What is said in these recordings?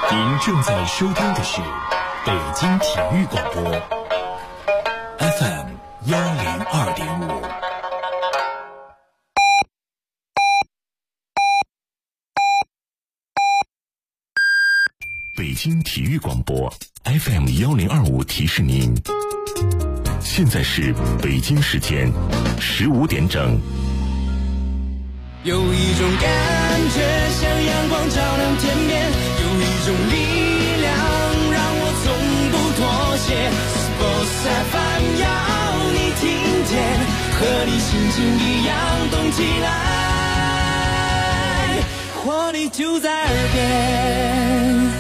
您正在收听的是北京体育广播 FM 102.5。北京体育广播 FM 1025提示您，现在是北京时间15点整。 有一种感觉像阳光照亮天边，有一种力量让我从不妥协。Sports FM 要你听见，和你心情一样动起来，活力就在耳边。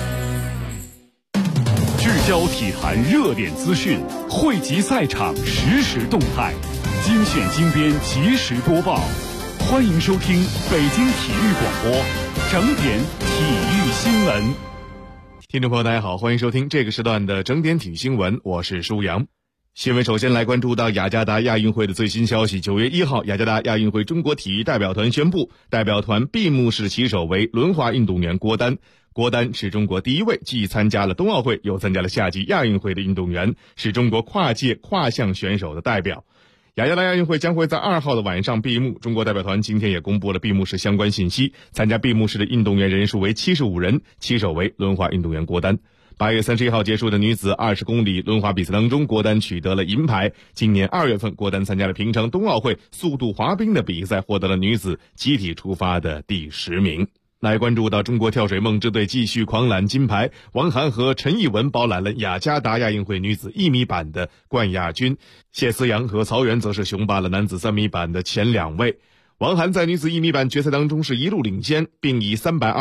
聚焦体坛热点资讯，汇集赛场实时动态，精选精编及时播报。欢迎收听北京体育广播整点体育新闻。 听众朋友大家好，欢迎收听这个时段的整点体育新闻，我是舒阳。新闻首先来关注到雅加达亚运会的最新消息。9月1号，雅加达亚运会中国体育代表团宣布，代表团闭幕式旗手为轮滑运动员郭丹。郭丹是中国第一位既参加了冬奥会又参加了夏季亚运会的运动员，是中国跨界跨项选手的代表。雅加达亚运会将会在2号的晚上闭幕，中国代表团今天也公布了闭幕式相关信息，参加闭幕式的运动员人数为75人，旗手为轮滑运动员郭丹。8月31号结束的女子20公里轮滑比赛当中，郭丹取得了银牌。今年2月份，郭丹参加了平昌冬奥会速度滑冰的比赛，获得了女子集体出发的第10名。来关注到中国跳水梦之队继续狂揽金牌，王涵和陈艺文包揽了雅加达亚运会女子1米板的冠亚军，谢思阳和曹原则是雄霸了男子3米板的前2位。王涵在女子1米板决赛当中是一路领先，并以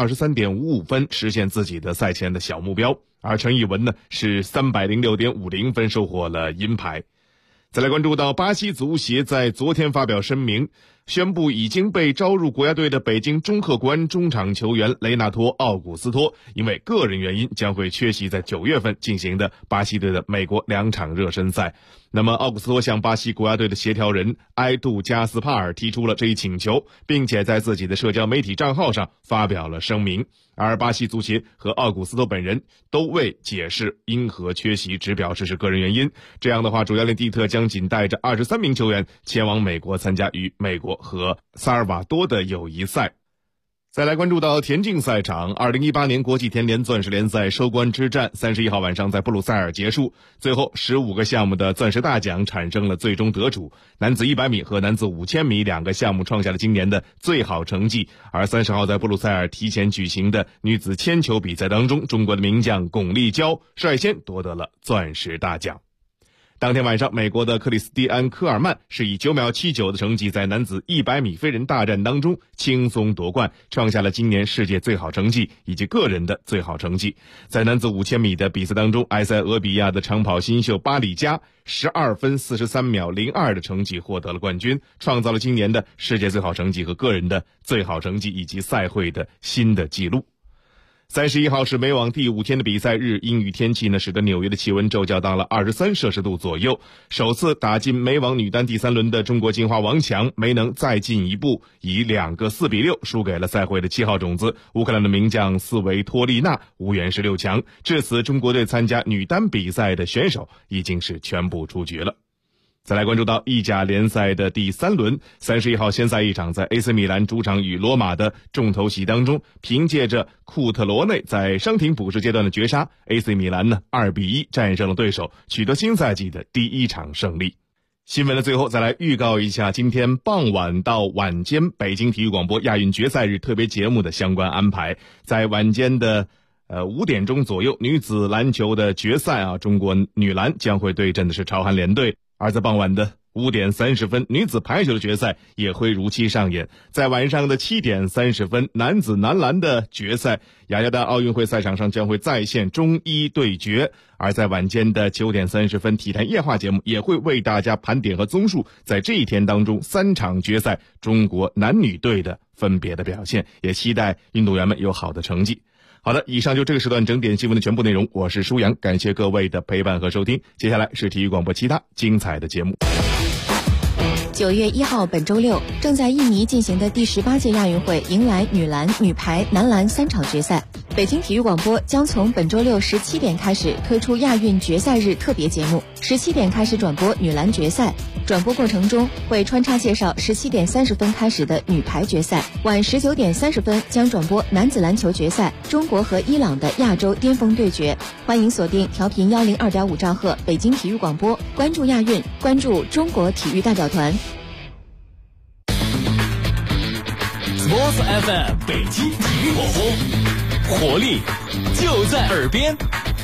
323.55 分实现自己的赛前的小目标，而陈艺文呢是 306.50 分收获了银牌。再来关注到巴西足协在昨天发表声明，宣布已经被招入国家队的北京中赫国安中场球员雷纳托·奥古斯托，因为个人原因将会缺席在9月份进行的巴西队的美国2场热身赛。那么奥古斯托向巴西国家队的协调人埃杜加斯帕尔提出了这一请求，并且在自己的社交媒体账号上发表了声明。而巴西足协和奥古斯托本人都未解释因何缺席，只表示是个人原因。这样的话，主教练蒂特将仅带着23名球员前往美国参加与美国和萨尔瓦多的友谊赛。再来关注到田径赛场，2018年国际田联钻石联赛收官之战31号晚上在布鲁塞尔结束，最后15个项目的钻石大奖产生了最终得主，男子100米和男子5000米2个项目创下了今年的最好成绩。而30号在布鲁塞尔提前举行的女子铅球比赛当中，中国的名将巩立姣率先夺得了钻石大奖。当天晚上，美国的克里斯蒂安·科尔曼是以9秒79的成绩在男子100米飞人大战当中轻松夺冠，创下了今年世界最好成绩以及个人的最好成绩。在男子5000米的比赛当中，埃塞俄比亚的长跑新秀巴里加12分43秒02的成绩获得了冠军，创造了今年的世界最好成绩和个人的最好成绩以及赛会的新的纪录。31号是美网第5天的比赛日，阴雨天气呢使得纽约的气温骤降到了23摄氏度左右。首次打进美网女单第3轮的中国金花王强没能再进一步，以2个4比6输给了赛会的7号种子乌克兰的名将斯维托利娜，无缘16强。至此，中国队参加女单比赛的选手已经是全部出局了。再来关注到意甲联赛的第3轮，31号先赛一场，在 AC 米兰主场与罗马的重头戏当中，凭借着库特罗内在伤停补时阶段的绝杀， AC 米兰呢2比1战胜了对手，取得新赛季的第1场胜利。新闻的最后再来预告一下今天傍晚到晚间北京体育广播亚运决赛日特别节目的相关安排。在晚间的5点钟左右，女子篮球的决赛中国女篮将会对阵的是朝韩联队。而在傍晚的5点30分，女子排球的决赛也会如期上演。在晚上的7点30分，男子男篮的决赛，雅加达奥运会赛场上将会再现中医对决。而在晚间的9点30分，体坛夜话节目也会为大家盘点和综述在这一天当中3场决赛中国男女队的分别的表现，也期待运动员们有好的成绩。好的，以上就这个时段整点新闻的全部内容，我是舒阳，感谢各位的陪伴和收听。接下来是体育广播其他精彩的节目。 9月1号本周六，正在印尼进行的第18届亚运会迎来女篮、女排、男篮3场决赛。北京体育广播将从本周六17点开始推出亚运决赛日特别节目，17点开始转播女篮决赛，转播过程中会穿插介绍17点30分开始的女排决赛，晚19点30分将转播男子篮球决赛，中国和伊朗的亚洲巅峰对决。欢迎锁定调频102.5兆赫北京体育广播，关注亚运，关注中国体育代表团。 Sports FM 北京体育广播，活力就在耳边。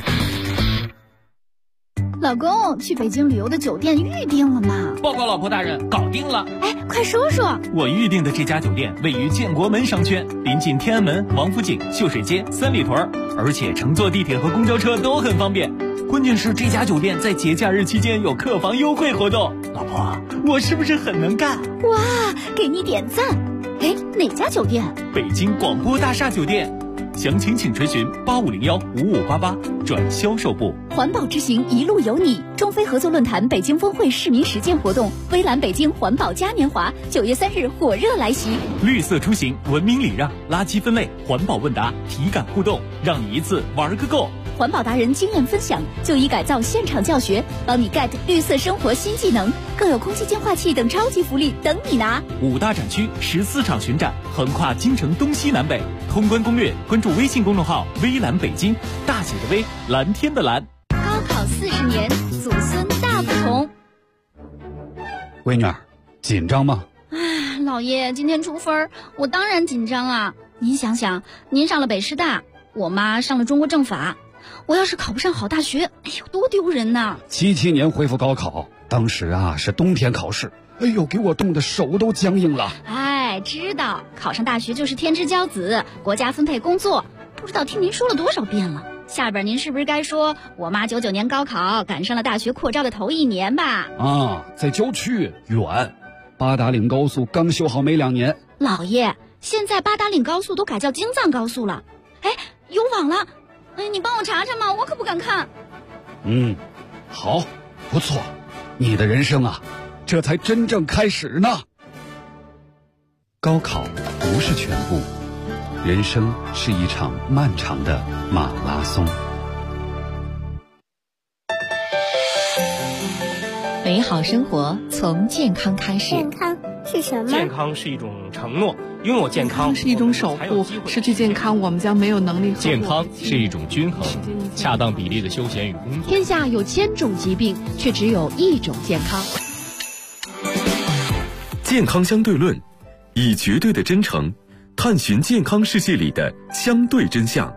老公，去北京旅游的酒店预定了吗？ 报告老婆大人，搞定了。 哎，快说说。 我预定的这家酒店位于建国门商圈，临近天安门、王府井、秀水街、三里屯，而且乘坐地铁和公交车都很方便。关键是这家酒店在节假日期间有客房优惠活动。老婆，我是不是很能干？ 哇，给你点赞。哎，哪家酒店？ 北京广播大厦酒店。详情请垂询85015588转销售部。 环保之行一路有你，中非合作论坛北京峰会市民实践活动，微蓝北京环保嘉年华9月3日火热来袭。 绿色出行，文明礼让，垃圾分类，环保问答，体感互动，让你一次玩个够。 环保达人经验分享，就医改造现场教学，帮你 get 绿色生活新技能，更有空气净化器等超级福利等你拿。 5大展区14场巡展，横跨京城东西南北。通关攻略，关注微信公众号微蓝北京，大写的微，蓝天的蓝。 高考40年，祖孙大不同。 闺女儿，紧张吗？ 唉，老爷，今天出分，我当然紧张啊。您想想，您上了北师大，我妈上了中国政法，我要是考不上好大学，哎呦，多丢人呐 ！77年恢复高考，当时啊是冬天考试，哎呦，给我冻得手都僵硬了。 哎，知道考上大学就是天之骄子，国家分配工作，不知道听您说了多少遍了。下边您是不是该说我妈99年高考赶上了大学扩招的头1年吧？ 啊，在郊区远，八达岭高速刚修好没2年。 老爷，现在八达岭高速都改叫京藏高速了。哎，有网了，哎，你帮我查查嘛，我可不敢看。 好，不错，你的人生啊，这才真正开始呢。高考不是全部，人生是一场漫长的马拉松。 美好生活从健康开始。 健康是什么？ 健康是一种承诺，拥有健康是一种守护，失去健康我们将没有能力。 健康是一种均衡，恰当比例的休闲与工作。 天下有1000种疾病，却只有1种健康。 健康相对论，以绝对的真诚探寻健康世界里的相对真相。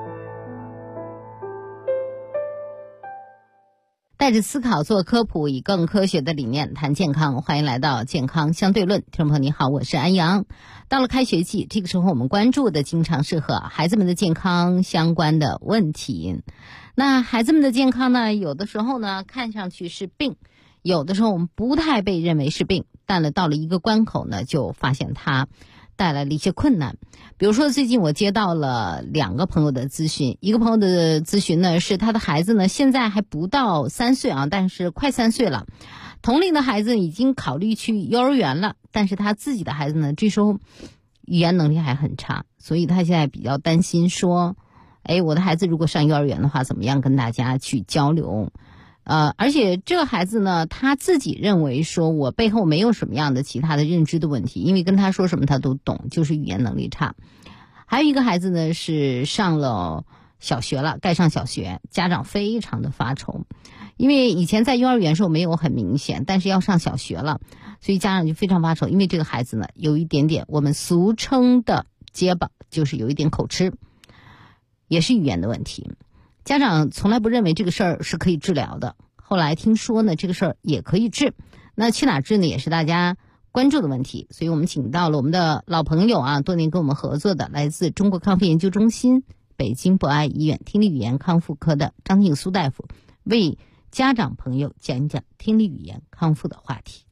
带着思考做科普，以更科学的理念谈健康。欢迎来到健康相对论，听众朋友你好，我是安阳。到了开学季，这个时候我们关注的经常是和孩子们的健康相关的问题。那孩子们的健康呢，有的时候呢看上去是病，有的时候我们不太被认为是病，但是到了一个关口呢，就发现它带来了一些困难。比如说最近我接到了2个朋友的咨询，一个朋友的咨询呢是他的孩子呢现在还不到3岁啊，但是快3岁了，同龄的孩子已经考虑去幼儿园了，但是他自己的孩子呢这时候语言能力还很差，所以他现在比较担心说，我的孩子如果上幼儿园的话怎么样跟大家去交流。而且这个孩子呢，他自己认为说我背后没有什么样的其他的认知的问题，因为跟他说什么他都懂，就是语言能力差。还有一个孩子呢是上了小学了，该上小学，家长非常的发愁，因为以前在幼儿园时候没有很明显，但是要上小学了，所以家长就非常发愁，因为这个孩子呢有一点点我们俗称的结巴，就是有一点口吃，也是语言的问题。家长从来不认为这个事儿是可以治疗的，后来听说呢这个事儿也可以治，那去哪儿治呢也是大家关注的问题，所以我们请到了我们的老朋友啊，多年跟我们合作的来自中国康复研究中心北京博爱医院听力语言康复科的张静苏大夫，为家长朋友讲一讲听力语言康复的话题。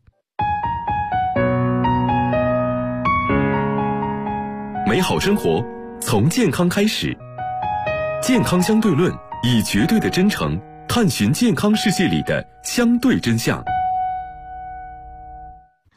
美好生活从健康开始，健康相对论，以绝对的真诚探寻健康世界里的相对真相。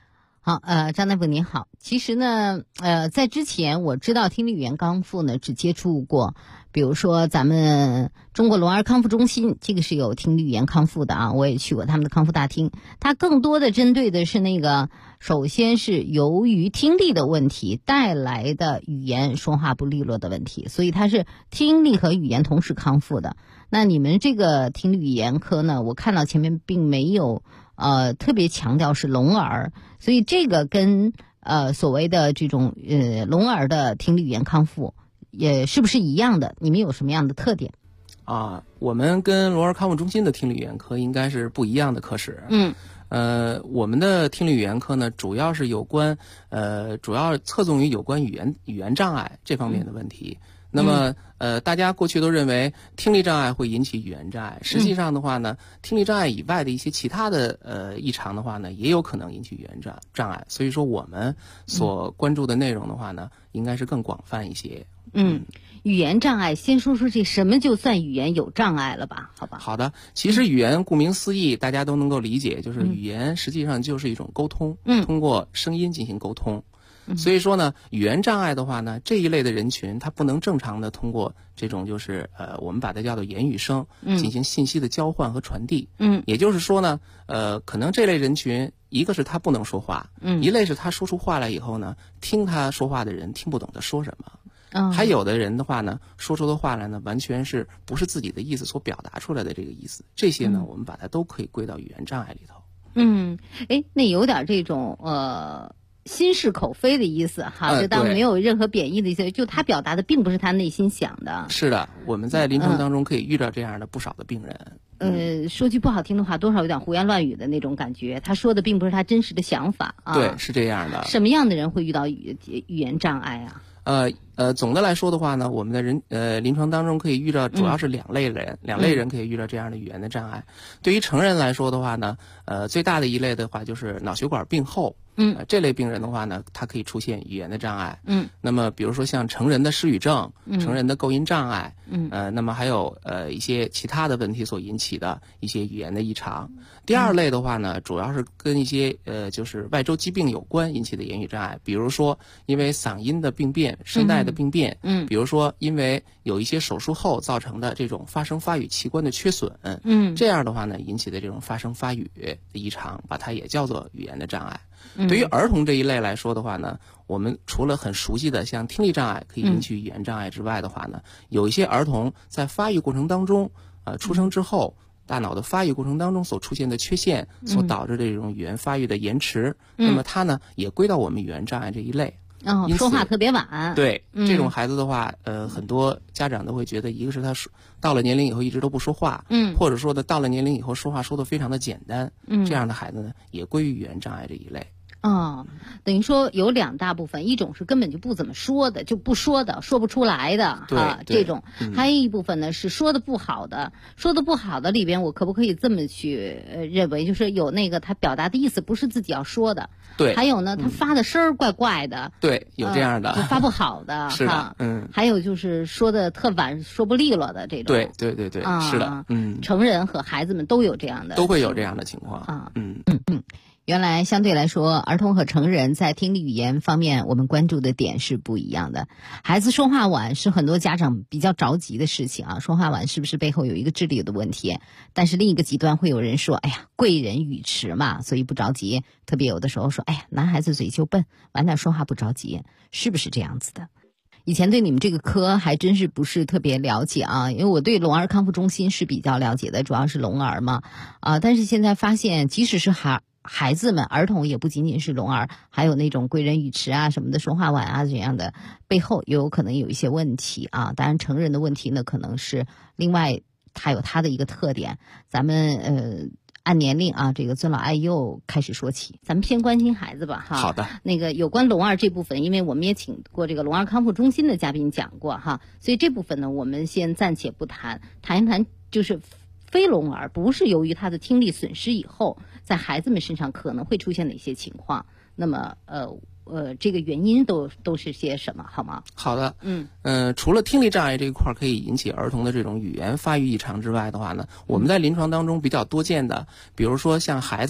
好，张大夫您好。其实呢，在之前我知道听力语言康复呢，只接触过，比如说咱们中国聋儿康复中心，这个是有听力语言康复的啊，我也去过他们的康复大厅。它更多的针对的是那个，首先是由于听力的问题带来的语言说话不利落的问题，所以它是听力和语言同时康复的。那你们这个听力语言科呢，我看到前面并没有特别强调是聋儿，所以这个跟所谓的这种聋儿的听力语言康复也是不是一样的？你们有什么样的特点？ 我们跟聋儿康复中心的听力语言科应该是不一样的科室。我们的听力语言科呢，主要是有关主要侧重于有关语言障碍这方面的问题。那么大家过去都认为听力障碍会引起语言障碍，实际上的话呢，听力障碍以外的一些其他的异常的话呢，也有可能引起语言障碍。所以说我们所关注的内容的话呢，应该是更广泛一些。 语言障碍，先说说这什么就算语言有障碍了吧？好吧。 好的，其实语言顾名思义，大家都能够理解，就是语言实际上就是一种沟通，通过声音进行沟通。所以说呢，语言障碍的话呢，这一类的人群他不能正常的通过这种就是我们把它叫做言语声进行信息的交换和传递。也就是说呢，可能这类人群，一个是他不能说话，一类是他说出话来以后呢，听他说话的人听不懂他说什么。还有的人的话呢，说出的话来呢，完全是不是自己的意思所表达出来的这个意思。这些呢，我们把它都可以归到语言障碍里头。 那有点这种心是口非的意思哈，就当没有任何贬义的意思，就他表达的并不是他内心想的。 是的，我们在临床当中可以遇到这样的不少的病人。 说句不好听的话，多少有点胡言乱语的那种感觉，他说的并不是他真实的想法啊。 对，是这样的。 什么样的人会遇到语言障碍啊？ 总的来说的话呢，我们的临床当中可以遇到主要是两类人可以遇到这样的语言的障碍。对于成人来说的话呢，最大的一类的话就是脑血管病后。这类病人的话呢，他可以出现语言的障碍。那么比如说像成人的失语症，成人的构音障碍，那么还有一些其他的问题所引起的一些语言的异常。第二类的话呢，主要是跟一些就是外周疾病有关引起的言语障碍，比如说因为嗓音的病变、声带的病变，比如说因为有一些手术后造成的这种发声发语器官的缺损，这样的话呢引起的这种发声发语的异常，把它也叫做语言的障碍。对于儿童这一类来说的话呢，我们除了很熟悉的像听力障碍可以引起语言障碍之外的话呢，有一些儿童在发育过程当中，出生之后，大脑的发育过程当中所出现的缺陷，所导致的这种语言发育的延迟，那么它呢也归到我们语言障碍这一类。 说话特别晚。 对，这种孩子的话，很多家长都会觉得，一个是他到了年龄以后一直都不说话，或者说呢，到了年龄以后说话说得非常的简单，这样的孩子呢，也归于语言障碍这一类。 等于说有两大部分，一种是根本就不怎么说的，就不说的，说不出来的这种，还有一部分呢是说的不好的。说的不好的里边，我可不可以这么去认为，就是有那个他表达的意思不是自己要说的， 对， 还有呢他发的声儿怪怪的， 对，有这样的， 发不好的， 是的， 还有就是说的特晚，说不利落的这种， 对，是的， 成人和孩子们都有这样的， 都会有这样的情况啊，原来相对来说，儿童和成人在听力语言方面，我们关注的点是不一样的。孩子说话晚是很多家长比较着急的事情啊，说话晚是不是背后有一个智力的问题？但是另一个极端会有人说，哎呀，贵人语迟嘛，所以不着急。特别有的时候说，哎呀，男孩子嘴就笨，晚点说话不着急，是不是这样子的？以前对你们这个科还真是不是特别了解啊，因为我对聋儿康复中心是比较了解的，主要是聋儿嘛，但是现在发现，即使是孩子们，儿童也不仅仅是聋儿，还有那种贵人语迟啊什么的，说话晚啊这样的，背后也有可能有一些问题啊。当然成人的问题呢，可能是另外它有它的一个特点。咱们按年龄啊，这个尊老爱幼开始说起，咱们先关心孩子吧哈。 好的。 那个有关聋儿这部分，因为我们也请过这个聋儿康复中心的嘉宾讲过哈，所以这部分呢，我们先暂且不谈，谈一谈就是非聋儿不是由于他的听力损失以后，在孩子们身上可能会出现哪些情况？那么这个原因都是些什么，好吗？ 好的，除了听力障碍这一块可以引起儿童的这种语言发育异常之外的话呢，我们在临床当中比较多见的，比如说像孩子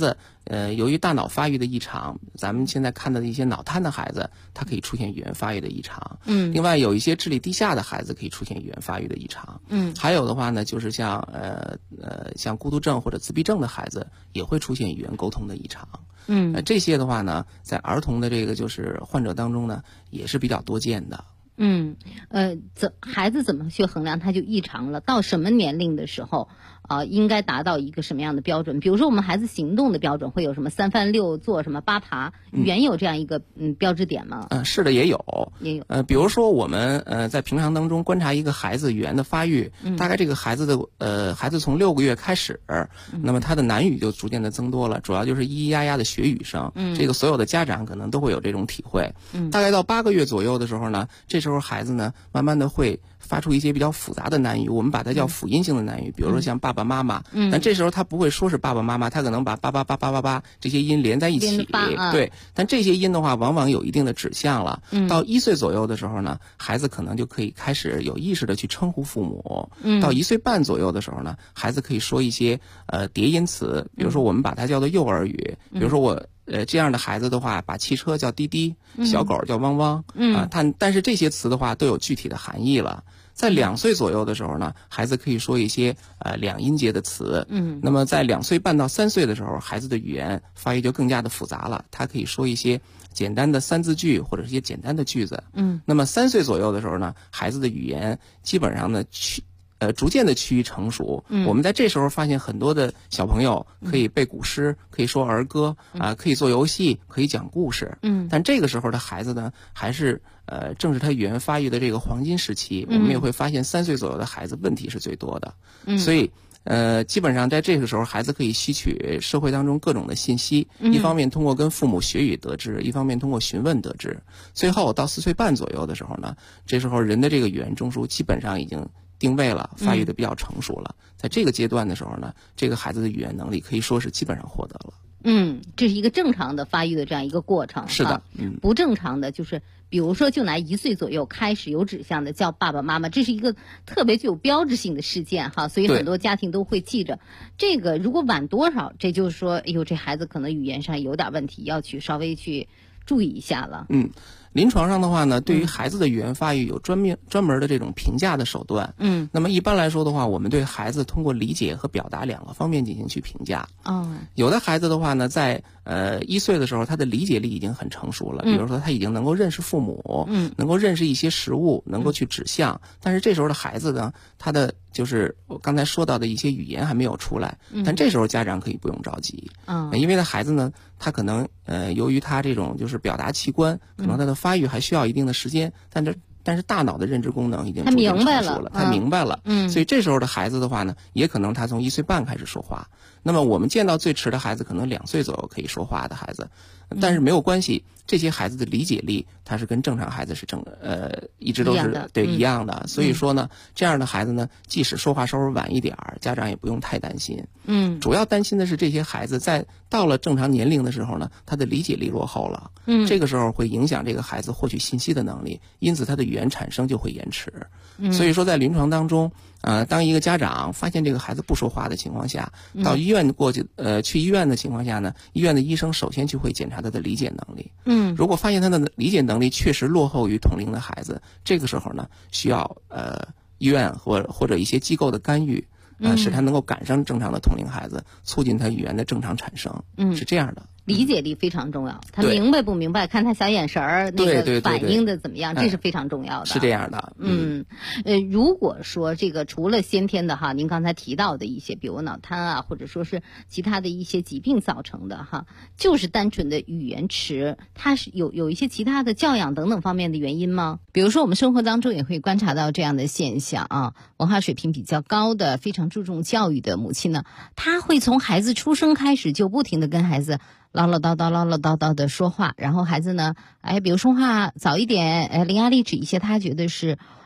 由于大脑发育的异常，咱们现在看到的一些脑瘫的孩子，他可以出现语言发育的异常。另外有一些智力低下的孩子可以出现语言发育的异常。还有的话呢，就是像孤独症或者自闭症的孩子也会出现语言沟通的异常。这些的话呢，在儿童的这个就是患者当中呢，也是比较多见的。 孩子怎么去衡量他就异常了？到什么年龄的时候应该达到一个什么样的标准？比如说我们孩子行动的标准会有什么3翻6坐什么8爬，语言有这样一个标志点吗？ 是的，也有。比如说我们在平常当中观察一个孩子语言的发育，大概这个孩子从6个月开始，那么他的男语就逐渐的增多了，主要就是咿咿呀呀的学语声。这个所有的家长可能都会有这种体会。大概到8个月左右的时候呢，这时候孩子呢慢慢的会发出一些比较复杂的男语，我们把它叫辅音性的男语，比如说像爸爸妈妈。但这时候他不会说是爸爸妈妈，他可能把爸爸爸爸爸爸这些音连在一起。对，但这些音的话往往有一定的指向了。到1岁左右的时候呢，孩子可能就可以开始有意识的去称呼父母。到1岁半左右的时候呢，孩子可以说一些叠音词，比如说我们把它叫做幼儿语，比如说我这样的孩子的话，把汽车叫滴滴，小狗叫汪汪。但是这些词的话都有具体的含义了。在2岁左右的时候呢，孩子可以说一些2音节的词。那么在2岁半到3岁的时候，孩子的语言发育就更加的复杂了，他可以说一些简单的3字句或者是一些简单的句子。那么3岁左右的时候呢，孩子的语言基本上呢逐渐的趋于成熟。我们在这时候发现很多的小朋友可以背古诗，可以说儿歌可以做游戏，可以讲故事。但这个时候的孩子呢，还是正是他语言发育的这个黄金时期。我们也会发现3岁左右的孩子问题是最多的。所以基本上在这个时候，孩子可以吸取社会当中各种的信息，一方面通过跟父母学语得知，一方面通过询问得知。最后到4岁半左右的时候呢，这时候人的这个语言中枢基本上已经定位了，发育的比较成熟了。在这个阶段的时候呢，这个孩子的语言能力可以说是基本上获得了。 这是一个正常的发育的这样一个过程。 是的。 不正常的就是比如说就拿1岁左右开始有指向的叫爸爸妈妈，这是一个特别具有标志性的事件哈，所以很多家庭都会记着。这个如果晚多少，这就是说这孩子可能语言上有点问题，要去稍微去注意一下了。 临床上的话呢，对于孩子的语言发育有专门的这种评价的手段。那么一般来说的话，我们对孩子通过理解和表达2个方面进行去评价。有的孩子的话呢，在1岁的时候，他的理解力已经很成熟了，比如说他已经能够认识父母，能够认识一些食物，能够去指向。但是这时候的孩子呢，他的就是我刚才说到的一些语言还没有出来。但这时候家长可以不用着急。因为孩子呢，他可能由于他这种就是表达器官，可能他的发育还需要一定的时间，但是大脑的认知功能已经逐渐成熟了，他明白了。所以这时候的孩子的话呢，也可能他从1岁半开始说话。那么我们见到最迟的孩子可能2岁左右可以说话的孩子，但是没有关系，这些孩子的理解力他是跟正常孩子是一直都是一样的。所以说呢，这样的孩子呢，即使说话稍微晚一点，家长也不用太担心。主要担心的是这些孩子在到了正常年龄的时候呢，他的理解力落后了。这个时候会影响这个孩子获取信息的能力，因此他的语言产生就会延迟。所以说在临床当中，当一个家长发现这个孩子不说话的情况下，到医院去医院的情况下呢，医院的医生首先就会检查他的理解能力。如果发现他的理解能力确实落后于同龄的孩子，这个时候呢，需要医院或者一些机构的干预，使他能够赶上正常的同龄孩子，促进他语言的正常产生。是这样的。 理解力非常重要，他明白不明白，看他小眼神儿那个反应的怎么样，这是非常重要的。 是这样的。 如果说这个除了先天的哈，您刚才提到的一些，比如脑瘫啊，或者说是其他的一些疾病造成的哈，就是单纯的语言迟，它是有一些其他的教养等等方面的原因吗？比如说我们生活当中也会观察到这样的现象啊，文化水平比较高的、非常注重教育的母亲呢，她会从孩子出生开始就不停的跟孩子唠唠叨叨的说话，然后孩子呢，比如说话早一点，伶牙俐齿一些，他觉得是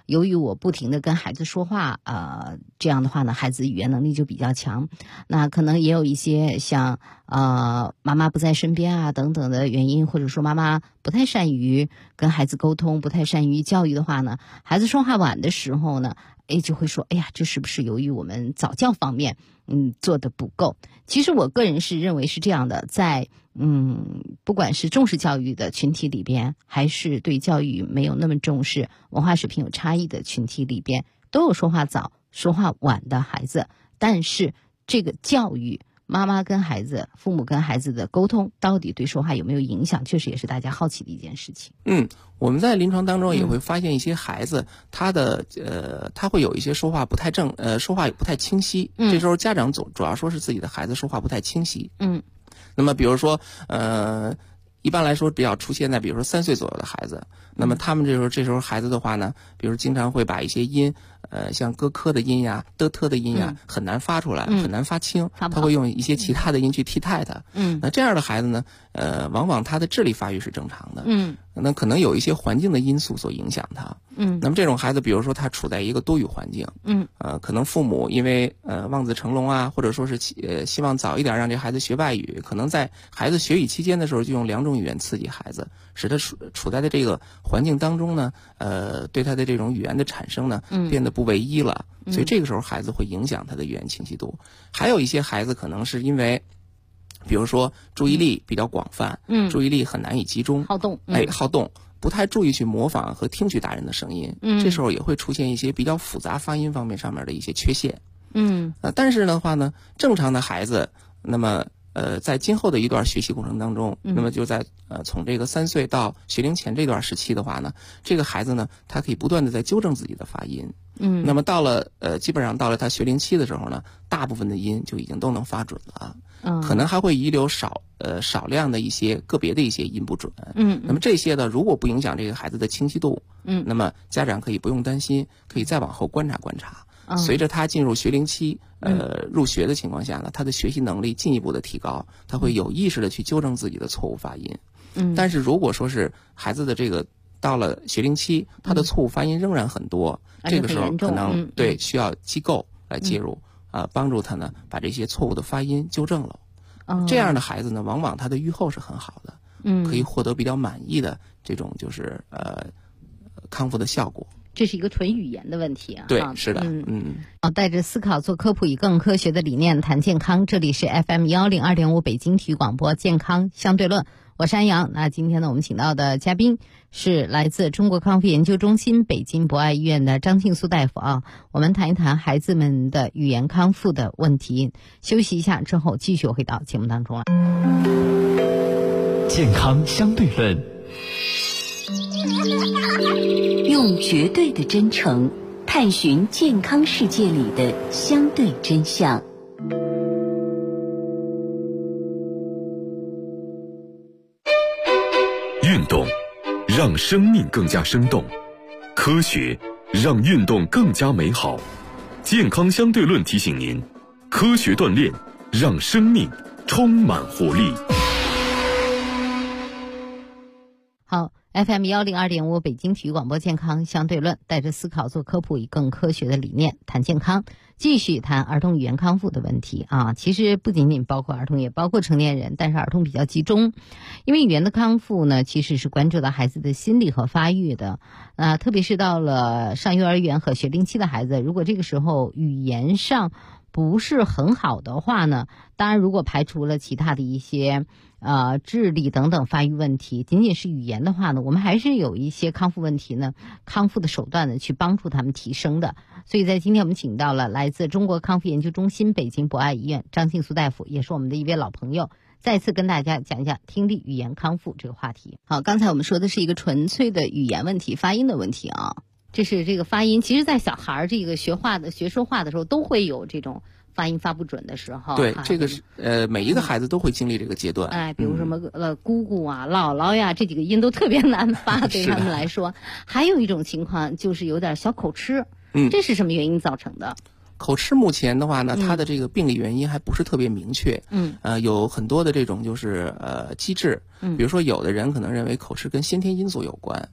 由于我不停的跟孩子说话，这样的话呢，孩子语言能力就比较强。那可能也有一些像妈妈不在身边啊等等的原因，或者说妈妈不太善于跟孩子沟通，不太善于教育的话呢，孩子说话晚的时候呢，就会说，哎呀，这是不是由于我们早教方面做的不够？其实我个人是认为是这样的，在不管是重视教育的群体里边，还是对教育没有那么重视、文化水平有差异的群体里边，都有说话早、说话晚的孩子。但是这个教育，妈妈跟孩子、父母跟孩子的沟通，到底对说话有没有影响，确实也是大家好奇的一件事情。 我们在临床当中也会发现一些孩子，他会有一些说话不太说话也不太清晰。这时候家长主要说是自己的孩子说话不太清晰。那么比如说一般来说比较出现在比如说3岁左右的孩子，那么他们这时候孩子的话呢，比如经常会把一些音像咯科的音呀、的特的音呀很难发出来，很难发清，他会用一些其他的音去替代它。那这样的孩子呢，往往他的智力发育是正常的。那可能有一些环境的因素所影响他。那么这种孩子，比如说他处在一个多语环境，可能父母因为望子成龙啊，或者说是希望早一点让这孩子学外语，可能在孩子学语期间的时候就用2种语言刺激孩子，使他处在的这个环境当中呢，对他的这种语言的产生呢，变得不唯一了。所以这个时候孩子会影响他的语言清晰度。还有一些孩子可能是因为比如说注意力比较广泛，注意力很难以集中，好动，不太注意去模仿和听取大人的声音，这时候也会出现一些比较复杂发音方面上面的一些缺陷。但是的话呢，正常的孩子，那么在今后的一段学习过程当中，那么就在从这个3岁到学龄前这段时期的话呢，这个孩子呢，他可以不断的在纠正自己的发音。那么到了基本上到了他学龄期的时候呢，大部分的音就已经都能发准了。可能还会遗留少量的一些个别的一些音不准。那么这些呢，如果不影响这个孩子的清晰度，那么家长可以不用担心，可以再往后观察观察。随着他进入学龄期，入学的情况下呢，他的学习能力进一步的提高，他会有意识的去纠正自己的错误发音。但是如果说是孩子的这个到了学龄期，他的错误发音仍然很多，这个时候可能需要机构来介入。帮助他呢把这些错误的发音纠正了。这样的孩子呢，往往他的预后是很好的，可以获得比较满意的这种就是康复的效果。 这是一个纯语言的问题啊。 对，是的。 带着思考做科普，以更科学的理念谈健康。这里是 FM102.5 北京体育广播健康相对论，我是安阳。那今天呢，我们请到的嘉宾是来自中国康复研究中心北京博爱医院的张庆苏大夫啊。我们谈一谈孩子们的语言康复的问题。休息一下之后，继续回到节目当中了。 健康相对论， 用绝对的真诚探寻健康世界里的相对真相。 运动让生命更加生动，科学让运动更加美好。健康相对论提醒您，科学锻炼让生命充满活力。 好，FM102.5 北京体育广播健康相对论，带着思考做科普，以更科学的理念谈健康。继续谈儿童语言康复的问题啊，其实不仅仅包括儿童，也包括成年人，但是儿童比较集中。因为语言的康复呢，其实是关注到孩子的心理和发育的。特别是到了上幼儿园和学龄期的孩子，如果这个时候语言上不是很好的话呢，当然如果排除了其他的一些智力等等发育问题，仅仅是语言的话呢，我们还是有一些康复问题呢，康复的手段呢，去帮助他们提升的。所以在今天我们请到了来自中国康复研究中心北京博爱医院张庆苏大夫，也是我们的一位老朋友，再次跟大家讲一讲听力语言康复这个话题。好，刚才我们说的是一个纯粹的语言问题，发音的问题啊。这是这个发音，其实在小孩这个学说话的时候都会有这种发音发不准的时候。 对，这个是每一个孩子都会经历这个阶段。 比如什么姑姑啊、姥姥呀，这几个音都特别难发，对他们来说。还有一种情况就是有点小口吃，这是什么原因造成的？ 口吃目前的话呢，它的这个病理原因还不是特别明确。有很多的这种就是机制。比如说有的人可能认为口吃跟先天因素有关。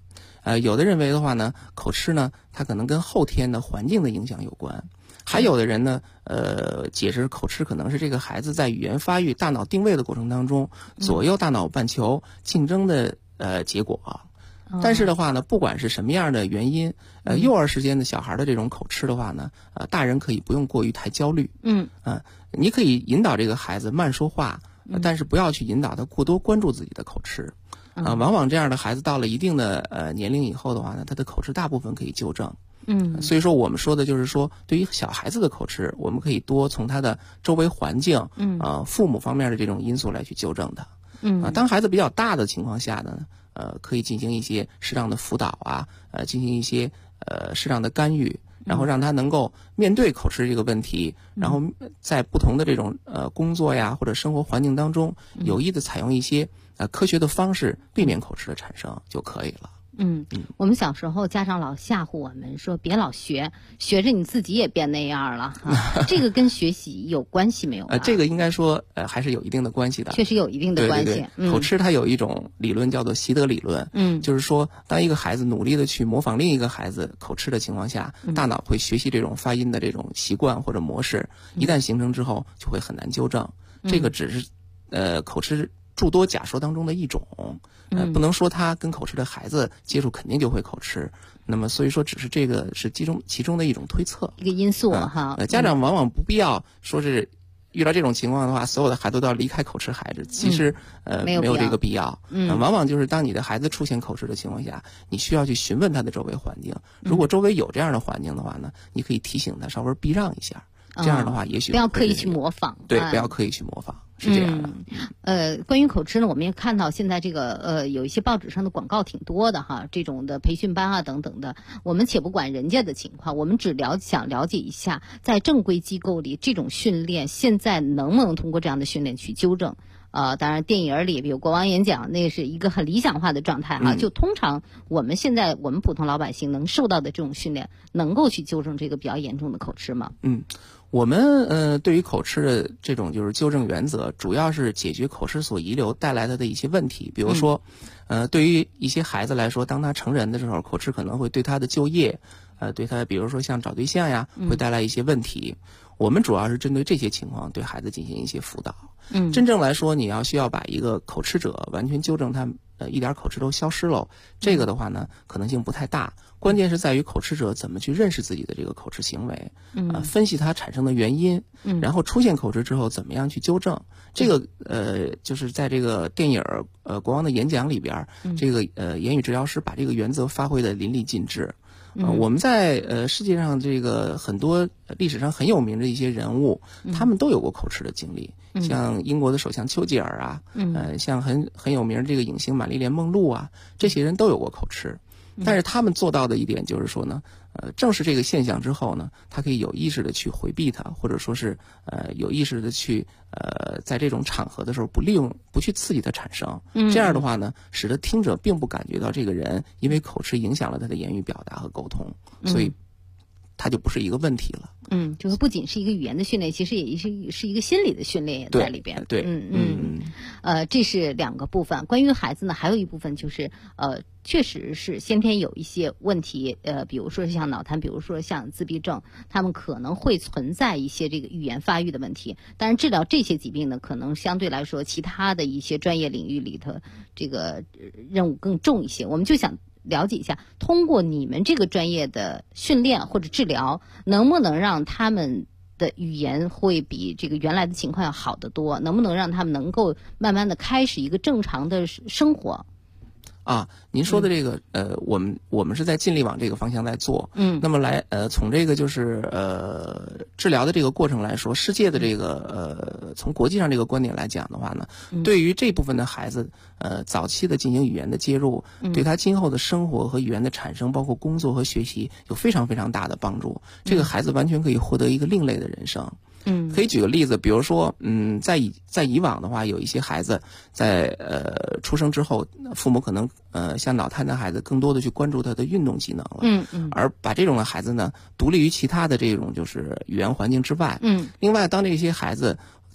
有的认为的话呢，口吃呢，它可能跟后天的环境的影响有关。还有的人呢，解释口吃可能是这个孩子在语言发育、大脑定位的过程当中，左右大脑半球竞争的结果。但是的话呢，不管是什么样的原因，幼儿时间的小孩的这种口吃的话呢，大人可以不用过于太焦虑。你可以引导这个孩子慢说话，但是不要去引导他过多关注自己的口吃。往往这样的孩子到了一定的年龄以后的话呢，他的口吃大部分可以纠正。所以说我们说的就是说，对于小孩子的口吃，我们可以多从他的周围环境、父母方面的这种因素来去纠正他。当孩子比较大的情况下呢，可以进行一些适当的辅导啊，进行一些适当的干预，然后让他能够面对口吃这个问题，然后在不同的这种工作呀或者生活环境当中，有意的采用一些科学的方式，避免口吃的产生就可以了。 我们小时候家长老吓唬我们说别老学着你自己也变那样了这个跟学习有关系没有这个应该说还是有一定的关系的， 确实有一定的关系。 对，口吃它有一种理论叫做习得理论，就是说当一个孩子努力的去模仿另一个孩子口吃的情况下，大脑会学习这种发音的这种习惯或者模式，一旦形成之后就会很难纠正。这个只是口吃诸多假说当中的一种，不能说他跟口吃的孩子接触肯定就会口吃。那么所以说，只是这个是其中的一种推测， 一个因素哈。 家长往往不必要说是遇到这种情况的话，所有的孩子都要离开口吃孩子，其实没有这个必要。往往就是当你的孩子出现口吃的情况下，你需要去询问他的周围环境。如果周围有这样的环境的话呢，你可以提醒他稍微避让一下。这样的话，也许不要刻意去模仿。 对，不要刻意去模仿。是这样的。关于口吃呢，我们也看到现在这个有一些报纸上的广告挺多的哈，这种的培训班啊等等的。我们且不管人家的情况，我们只想了解一下，在正规机构里这种训练现在能不能通过这样的训练去纠正？当然电影里比如国王演讲，那是一个很理想化的状态哈。就通常我们现在我们普通老百姓能受到的这种训练，能够去纠正这个比较严重的口吃吗？ 我们对于口吃的这种就是纠正原则，主要是解决口吃所遗留带来的一些问题。比如说，对于一些孩子来说，当他成人的时候，口吃可能会对他的就业，对他比如说像找对象呀，会带来一些问题。我们主要是针对这些情况对孩子进行一些辅导。真正来说，你需要把一个口吃者完全纠正他一点口吃都消失了，这个的话呢可能性不太大。关键是在于口吃者怎么去认识自己的这个口吃行为，分析它产生的原因，然后出现口吃之后怎么样去纠正。这个就是在这个电影国王的演讲里边，这个言语治疗师把这个原则发挥的淋漓尽致。我们在世界上这个很多历史上很有名的一些人物，他们都有过口吃的经历，像英国的首相丘吉尔啊，像很有名的这个影星玛丽莲梦露啊，这些人都有过口吃。但是他们做到的一点就是说呢，正是这个现象之后呢，他可以有意识的去回避它，或者说是有意识的去在这种场合的时候不去刺激它产生。这样的话呢，使得听者并不感觉到这个人因为口吃影响了他的言语表达和沟通，所以它就不是一个问题了。 就是不仅是一个语言的训练，其实也是一个心理的训练也在里边。 对， 这是两个部分。关于孩子呢，还有一部分就是确实是先天有一些问题，比如说像脑瘫，比如说像自闭症，他们可能会存在一些这个语言发育的问题。当然，治疗这些疾病呢，可能相对来说，其他的一些专业领域里头，这个任务更重一些。我们就想了解一下，通过你们这个专业的训练或者治疗，能不能让他们的语言会比这个原来的情况要好得多？能不能让他们能够慢慢的开始一个正常的生活？ 您说的这个我们是在尽力往这个方向在做。那么从这个就是治疗的这个过程来说，世界的这个从国际上这个观点来讲的话呢，对于这部分的孩子早期的进行语言的介入，对他今后的生活和语言的产生，包括工作和学习有非常非常大的帮助。这个孩子完全可以获得一个另类的人生。可以举个例子，比如说，在以往的话，有一些孩子在出生之后，父母可能像脑瘫的孩子，更多的去关注他的运动技能了，而把这种的孩子呢，独立于其他的这种就是语言环境之外。另外，当这些孩子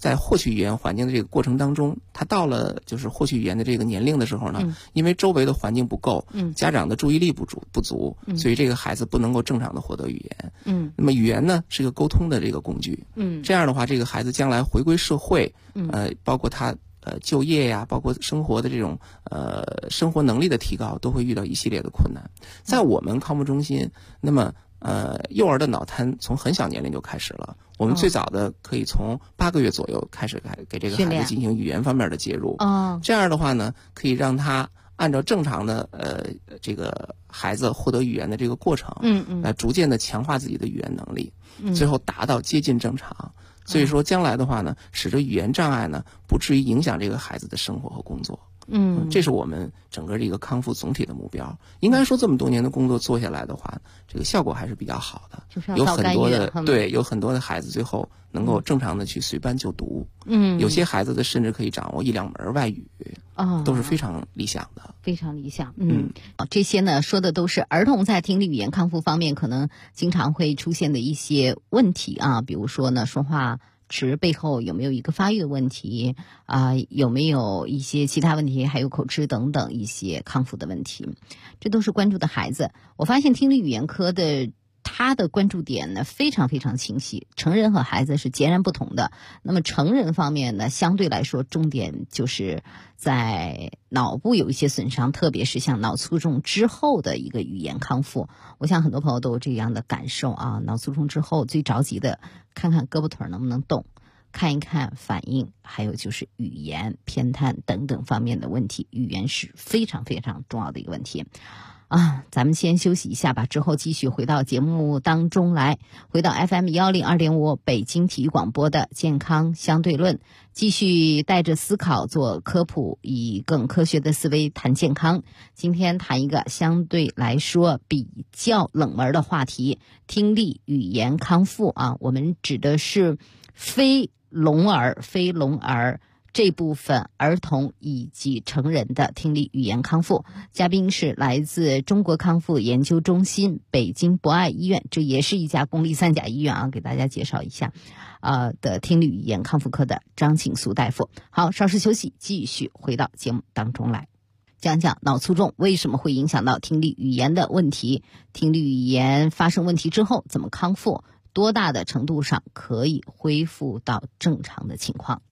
在获取语言环境的这个过程当中，他到了就是获取语言的这个年龄的时候呢，因为周围的环境不够，家长的注意力不足，所以这个孩子不能够正常的获得语言。那么语言呢是一个沟通的这个工具。这样的话，这个孩子将来回归社会，包括他就业呀，包括生活的这种生活能力的提高，都会遇到一系列的困难。在我们康复中心，那么幼儿的脑瘫从很小年龄就开始了。我们最早的可以从8个月左右开始给这个孩子进行语言方面的介入。这样的话呢，可以让他按照正常的这个孩子获得语言的这个过程，逐渐的强化自己的语言能力，最后达到接近正常。所以说将来的话呢，使得语言障碍呢不至于影响这个孩子的生活和工作。这是我们整个这个康复总体的目标。应该说这么多年的工作做下来的话，这个效果还是比较好的。有很多的有很多的孩子最后能够正常的去随班就读。有些孩子的甚至可以掌握1-2门外语，都是非常理想的。 非常理想。这些呢说的都是儿童在听力语言康复方面可能经常会出现的一些问题啊，比如说呢说话迟背后有没有一个发育的问题有没有一些其他问题，还有口吃等等一些康复的问题，这都是关注的孩子。我发现听力语言科的他的关注点呢非常非常清晰，成人和孩子是截然不同的。那么成人方面呢，相对来说重点就是在脑部有一些损伤，特别是像脑卒中之后的一个语言康复。我想很多朋友都有这样的感受啊，脑卒中之后最着急的看看胳膊腿能不能动，看一看反应，还有就是语言偏瘫等等方面的问题。语言是非常非常重要的一个问题咱们先休息一下吧，之后继续回到节目当中来，回到 FM 102.5北京体育广播的健康相对论，继续带着思考做科普，以更科学的思维谈健康。今天谈一个相对来说比较冷门的话题，听力语言康复我们指的是非聋儿这部分儿童以及成人的听力语言康复。嘉宾是来自中国康复研究中心北京博爱医院，这也是一家公立3甲医院给大家介绍一下的听力语言康复科的张庆苏大夫。好，稍事休息，继续回到节目当中来，讲讲脑卒中为什么会影响到听力语言的问题，听力语言发生问题之后怎么康复，多大的程度上可以恢复到正常的情况。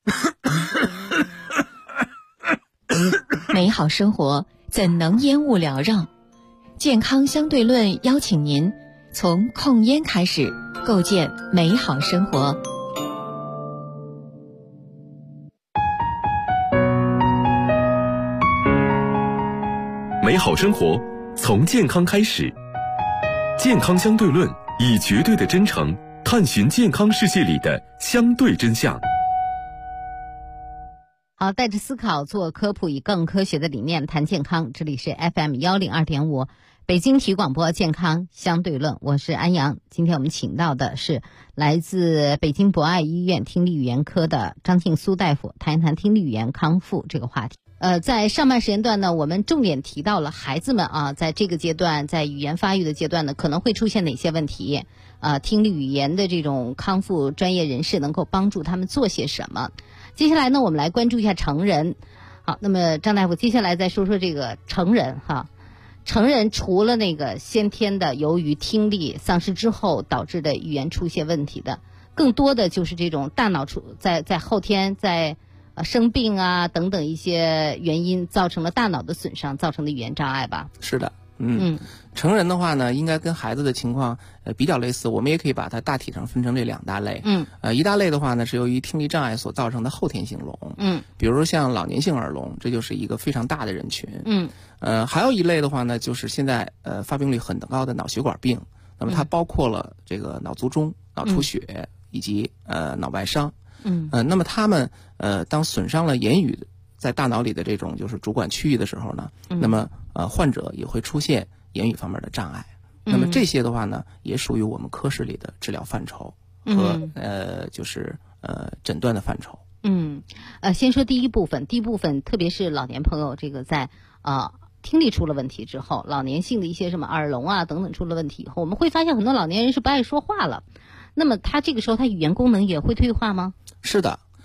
美好生活怎能烟雾缭绕？健康相对论邀请您从控烟开始，构建美好生活。 美好生活从健康开始，健康相对论以绝对的真诚探寻健康世界里的相对真相。 好，带着思考做科普，以更科学的理念谈健康。这里是 FM 102.5北京体育广播健康相对论，我是安阳。今天我们请到的是来自北京博爱医院听力语言科的张庆苏大夫，谈一谈听力语言康复这个话题。在上半时间段呢，我们重点提到了孩子们在这个阶段，在语言发育的阶段呢，可能会出现哪些问题？听力语言的这种康复专业人士能够帮助他们做些什么？接下来呢，我们来关注一下成人。好，那么张大夫，接下来再说说这个成人成人除了那个先天的由于听力丧失之后导致的语言出现问题的，更多的就是这种大脑在后天在生病等等一些原因造成了大脑的损伤，造成的语言障碍吧？ 是的。成人的话呢，应该跟孩子的情况比较类似，我们也可以把它大体上分成这2大类。一大类的话呢，是由于听力障碍所造成的后天性聋。比如说像老年性耳聋，这就是一个非常大的人群。还有一类的话呢，就是现在发病率很高的脑血管病，那么它包括了这个脑卒中、脑出血以及脑外伤。那么他们当损伤了言语在大脑里的这种就是主管区域的时候呢，那么患者也会出现言语方面的障碍。那么这些的话呢，也属于我们科室里的治疗范畴和就是诊断的范畴。 先说第一部分，特别是老年朋友，这个在听力出了问题之后，老年性的一些什么耳聋等等出了问题以后，我们会发现很多老年人是不爱说话了。那么他这个时候他语言功能也会退化吗？ 是的。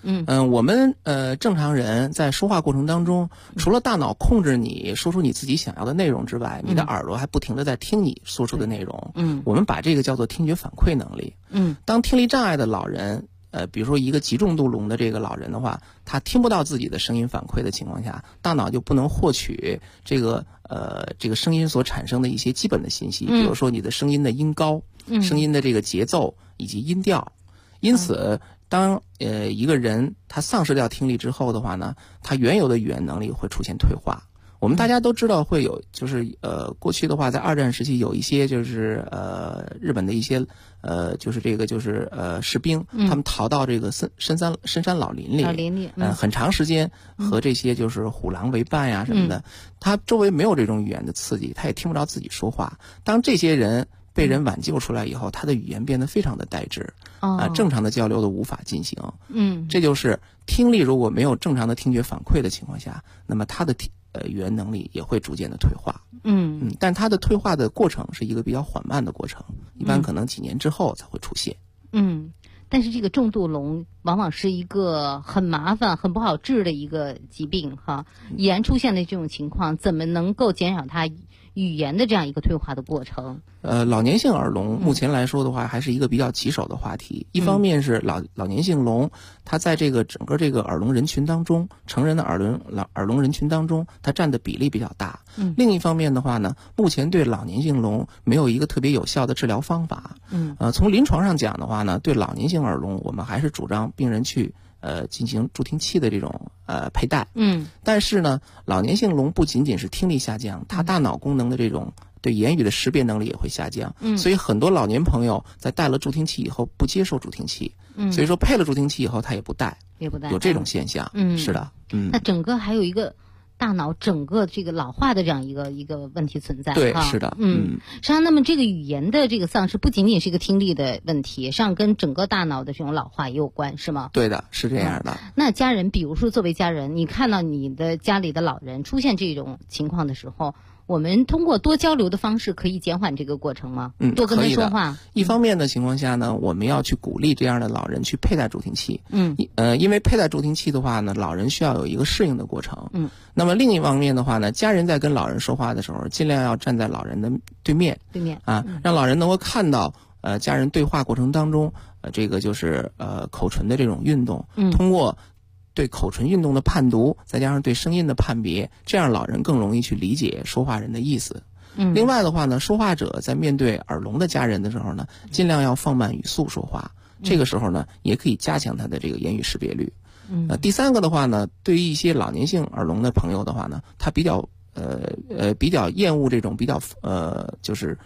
我们正常人在说话过程当中，除了大脑控制你说出你自己想要的内容之外，你的耳朵还不停地在听你说出的内容。我们把这个叫做听觉反馈能力。当听力障碍的老人，比如说一个极重度聋的这个老人的话，他听不到自己的声音反馈的情况下，大脑就不能获取这个声音所产生的一些基本的信息，比如说你的声音的音高、声音的这个节奏以及音调。因此，当一个人他丧失掉听力之后的话呢，他原有的语言能力会出现退化。我们大家都知道会有，就是过去的话，在二战时期有一些就是日本的一些就是这个就是士兵，他们逃到这个深山老林里，很长时间和这些就是虎狼为伴呀什么的，他周围没有这种语言的刺激，他也听不着自己说话。当这些人被人挽救出来以后，他的语言变得非常的呆滞，正常的交流都无法进行。这就是听力如果没有正常的听觉反馈的情况下，那么他的语言能力也会逐渐的退化。但它的退化的过程是一个比较缓慢的过程，一般可能几年之后才会出现。 但是这个重度聋往往是一个很麻烦、很不好治的一个疾病哈。已然出现的这种情况，怎么能够减少它语言的这样一个退化的过程？ 老年性耳聋目前来说的话，还是一个比较棘手的话题。一方面是老年性聋，它在这个整个这个耳聋人群当中，成人的耳聋人群当中，它占的比例比较大。另一方面的话呢，目前对老年性聋没有一个特别有效的治疗方法。从临床上讲的话呢，对老年性耳聋，我们还是主张病人去进行助听器的这种佩戴。但是呢，老年性聋不仅仅是听力下降，它大脑功能的这种对言语的识别能力也会下降。所以很多老年朋友在戴了助听器以后不接受助听器，所以说配了助听器以后他也不戴，有这种现象。是的。 那整个还有一个大脑整个这个老化的这样一个问题存在。 对，是的。 实际上，那么这个语言的这个丧失不仅仅是一个听力的问题，实际上跟整个大脑的这种老化也有关，是吗？ 对的，是这样的。 那家人，比如说作为家人，你看到你的家里的老人出现这种情况的时候，我们通过多交流的方式可以减缓这个过程吗？多跟他说话。 一方面的情况下呢，我们要去鼓励这样的老人去佩戴助听器。因为佩戴助听器的话呢，老人需要有一个适应的过程。那么另一方面的话呢，家人在跟老人说话的时候，尽量要站在老人的对面让老人能够看到家人对话过程当中这个就是口唇的这种运动，通过对口唇运动的判读，再加上对声音的判别，这样老人更容易去理解说话人的意思。另外的话呢，说话者在面对耳聋的家人的时候呢，尽量要放慢语速说话，这个时候呢，也可以加强他的这个言语识别率。第三个的话呢，对于一些老年性耳聋的朋友的话呢，他比较厌恶这种比较就是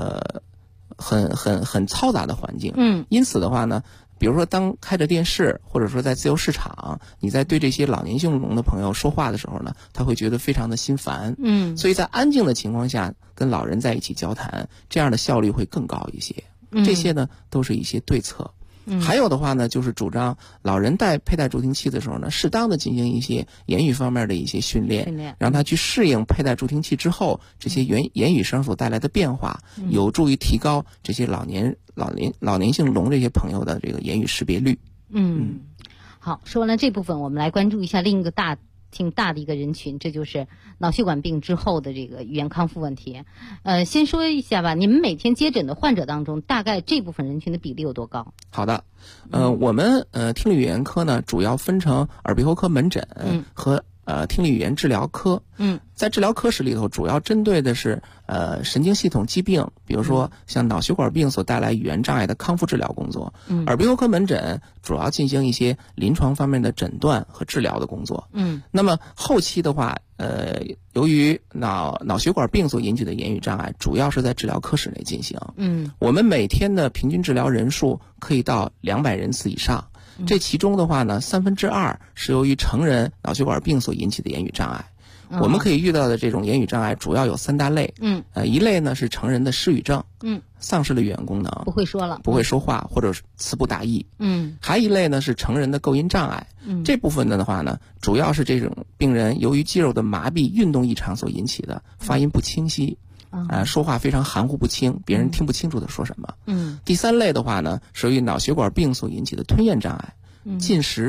很嘈杂的环境。因此的话呢，比如说当开着电视，或者说在自由市场，你在对这些老年性聋的朋友说话的时候呢，他会觉得非常的心烦。所以在安静的情况下跟老人在一起交谈，这样的效率会更高一些。这些呢都是一些对策。还有的话呢，就是主张老人佩戴助听器的时候呢，适当的进行一些言语方面的一些训练，让他去适应佩戴助听器之后这些言语声所带来的变化，有助于提高这些老年性聋这些朋友的这个言语识别率。 好，说完了这部分，我们来关注一下另一个挺大的一个人群，这就是脑血管病之后的这个语言康复问题。先说一下吧，你们每天接诊的患者当中，大概这部分人群的比例有多高？ 好的，我们听力语言科呢，主要分成耳鼻喉科门诊和听力语言治疗科。在治疗科室里头，主要针对的是神经系统疾病，比如说像脑血管病所带来语言障碍的康复治疗工作。耳鼻喉科门诊主要进行一些临床方面的诊断和治疗的工作。那么后期的话，由于脑血管病所引起的言语障碍，主要是在治疗科室内进行。我们每天的平均治疗人数可以到200人次以上。这其中的话呢，2/3是由于成人脑血管病所引起的言语障碍。我们可以遇到的这种言语障碍主要有3大类。一类呢是成人的失语症，丧失了语言功能， 不会说了， 不会说话或者词不达意。还一类呢是成人的构音障碍。这部分的话呢，主要是这种病人由于肌肉的麻痹、运动异常所引起的，发音不清晰。说话非常含糊不清，别人听不清楚他说什么。第三类的话呢，属于脑血管病所引起的吞咽障碍，进食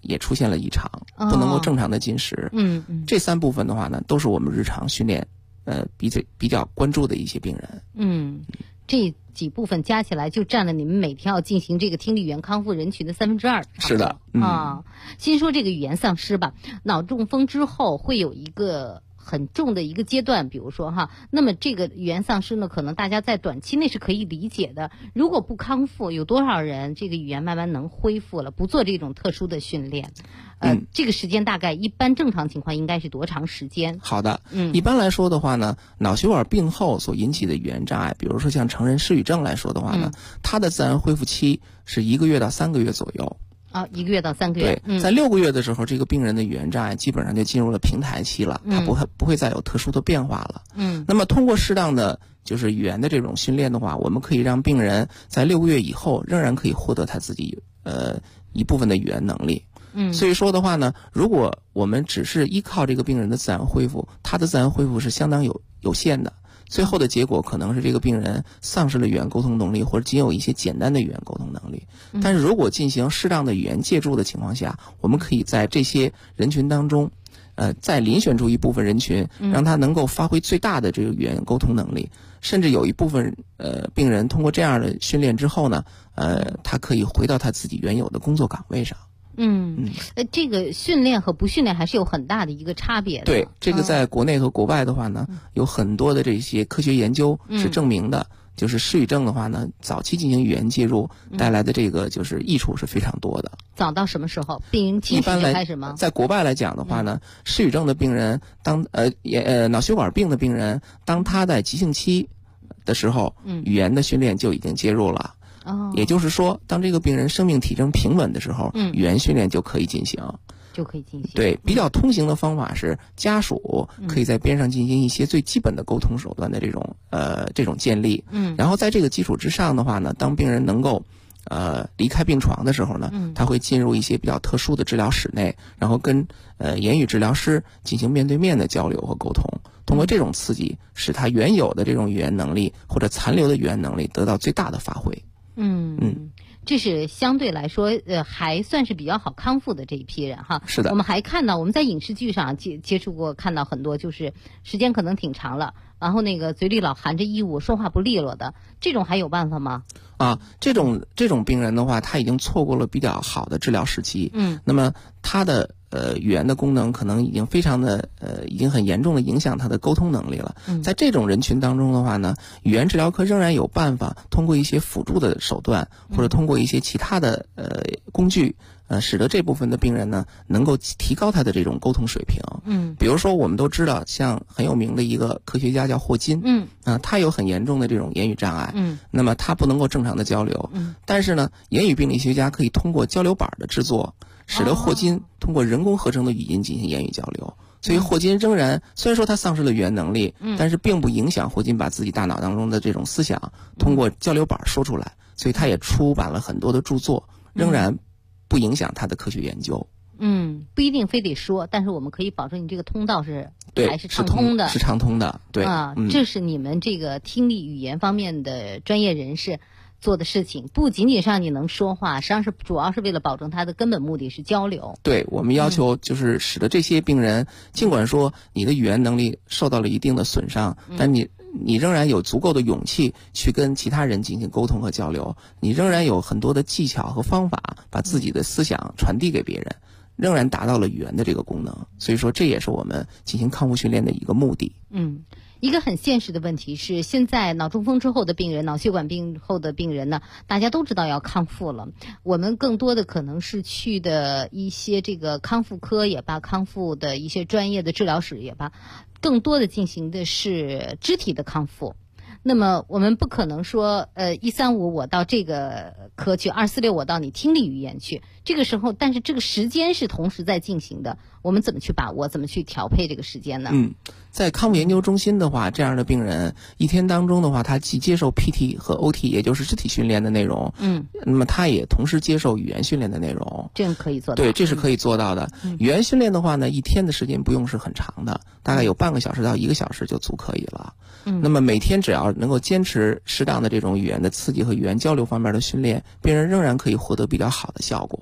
也出现了异常，不能够正常的进食。这3部分的话呢，都是我们日常训练比较关注的一些病人。 这几部分加起来就占了你们每天要进行这个听力语言康复人群的2/3。 是的， 先说这个语言丧失吧，脑中风之后会有一个很重的一个阶段，比如说那么这个语言丧失呢，可能大家在短期内是可以理解的。如果不康复，有多少人这个语言慢慢能恢复了？不做这种特殊的训练，这个时间大概一般正常情况应该是多长时间？ 好的，一般来说的话呢，脑血管病后所引起的语言障碍，比如说像成人失语症来说的话呢，它的自然恢复期是1个月到3个月左右。 1个月到3个月。 对，在6个月的时候，这个病人的语言障碍基本上就进入了平台期了，他不会再有特殊的变化了。那么通过适当的就是语言的这种训练的话，我们可以让病人在6个月以后仍然可以获得他自己一部分的语言能力。所以说的话呢，如果我们只是依靠这个病人的自然恢复，他的自然恢复是相当有限的。最后的结果可能是这个病人丧失了语言沟通能力，或者仅有一些简单的语言沟通能力。但是如果进行适当的语言借助的情况下，我们可以在这些人群当中再遴选出一部分人群，让他能够发挥最大的这个语言沟通能力。甚至有一部分病人通过这样的训练之后呢，他可以回到他自己原有的工作岗位上。 这个训练和不训练还是有很大的一个差别的。 对，这个在国内和国外的话呢，有很多的这些科学研究是证明的，就是失语症的话呢，早期进行语言介入带来的这个就是益处是非常多的。 早到什么时候？病人清醒就开始吗？ 在国外来讲的话呢，失语症的病人脑血管病的病人，当他在急性期的时候，语言的训练就已经介入了。也就是说，当这个病人生命体征平稳的时候，语言训练就可以进行。对，比较通行的方法是家属可以在边上进行一些最基本的沟通手段的这种建立。然后在这个基础之上的话呢，当病人能够离开病床的时候呢，他会进入一些比较特殊的治疗室内，然后跟言语治疗师进行面对面的交流和沟通。通过这种刺激，使他原有的这种语言能力或者残留的语言能力得到最大的发挥。 这是相对来说还算是比较好康复的这一批人哈。 是的。 我们还看到我们在影视剧上接触过，看到很多就是时间可能挺长了，然后那个嘴里老含着异物，说话不利落的，这种还有办法吗？ 这种病人的话，他已经错过了比较好的治疗时期。那么他的语言的功能可能已经非常的已经很严重的影响他的沟通能力了。在这种人群当中的话呢，语言治疗科仍然有办法通过一些辅助的手段，或者通过一些其他的工具，使得这部分的病人呢能够提高他的这种沟通水平。比如说我们都知道，像很有名的一个科学家叫霍金。他有很严重的这种言语障碍。那么他不能够正常的交流。但是呢，言语病理学家可以通过交流板的制作，使得霍金通过人工合成的语音进行言语交流。所以霍金仍然虽然说他丧失了语言能力，但是并不影响霍金把自己大脑当中的这种思想通过交流板说出来。所以他也出版了很多的著作，仍然不影响他的科学研究。 不一定非得说，但是我们可以保证你这个通道还是畅通的。 是畅通的。对这是你们这个听力语言方面的专业人士做的事情，不仅仅是让你能说话，实际上是主要是为了保证他的根本目的是交流。 对，我们要求就是使得这些病人，尽管说你的语言能力受到了一定的损伤，但你仍然有足够的勇气去跟其他人进行沟通和交流，你仍然有很多的技巧和方法把自己的思想传递给别人，仍然达到了语言的这个功能。所以说这也是我们进行康复训练的一个目的。 一个很现实的问题是，现在脑中风之后的病人，脑血管病后的病人呢，大家都知道要康复了。我们更多的可能是去的一些这个康复科也罢，康复的一些专业的治疗室也罢，更多的进行的是肢体的康复。那么我们不可能说135我到这个科去，246我到你听力语言去，这个时候但是这个时间是同时在进行的，我们怎么去把握，怎么去调配这个时间呢？ 在康复研究中心的话，这样的病人一天当中的话，他既接受 PT 和 OT 也就是肢体训练的内容，那么他也同时接受语言训练的内容。 这样可以做到。 对，这是可以做到的。语言训练的话呢，一天的时间不用是很长的，大概有半个小时到1个小时就足可以了。那么每天只要能够坚持适当的这种语言的刺激和语言交流方面的训练，病人仍然可以获得比较好的效果。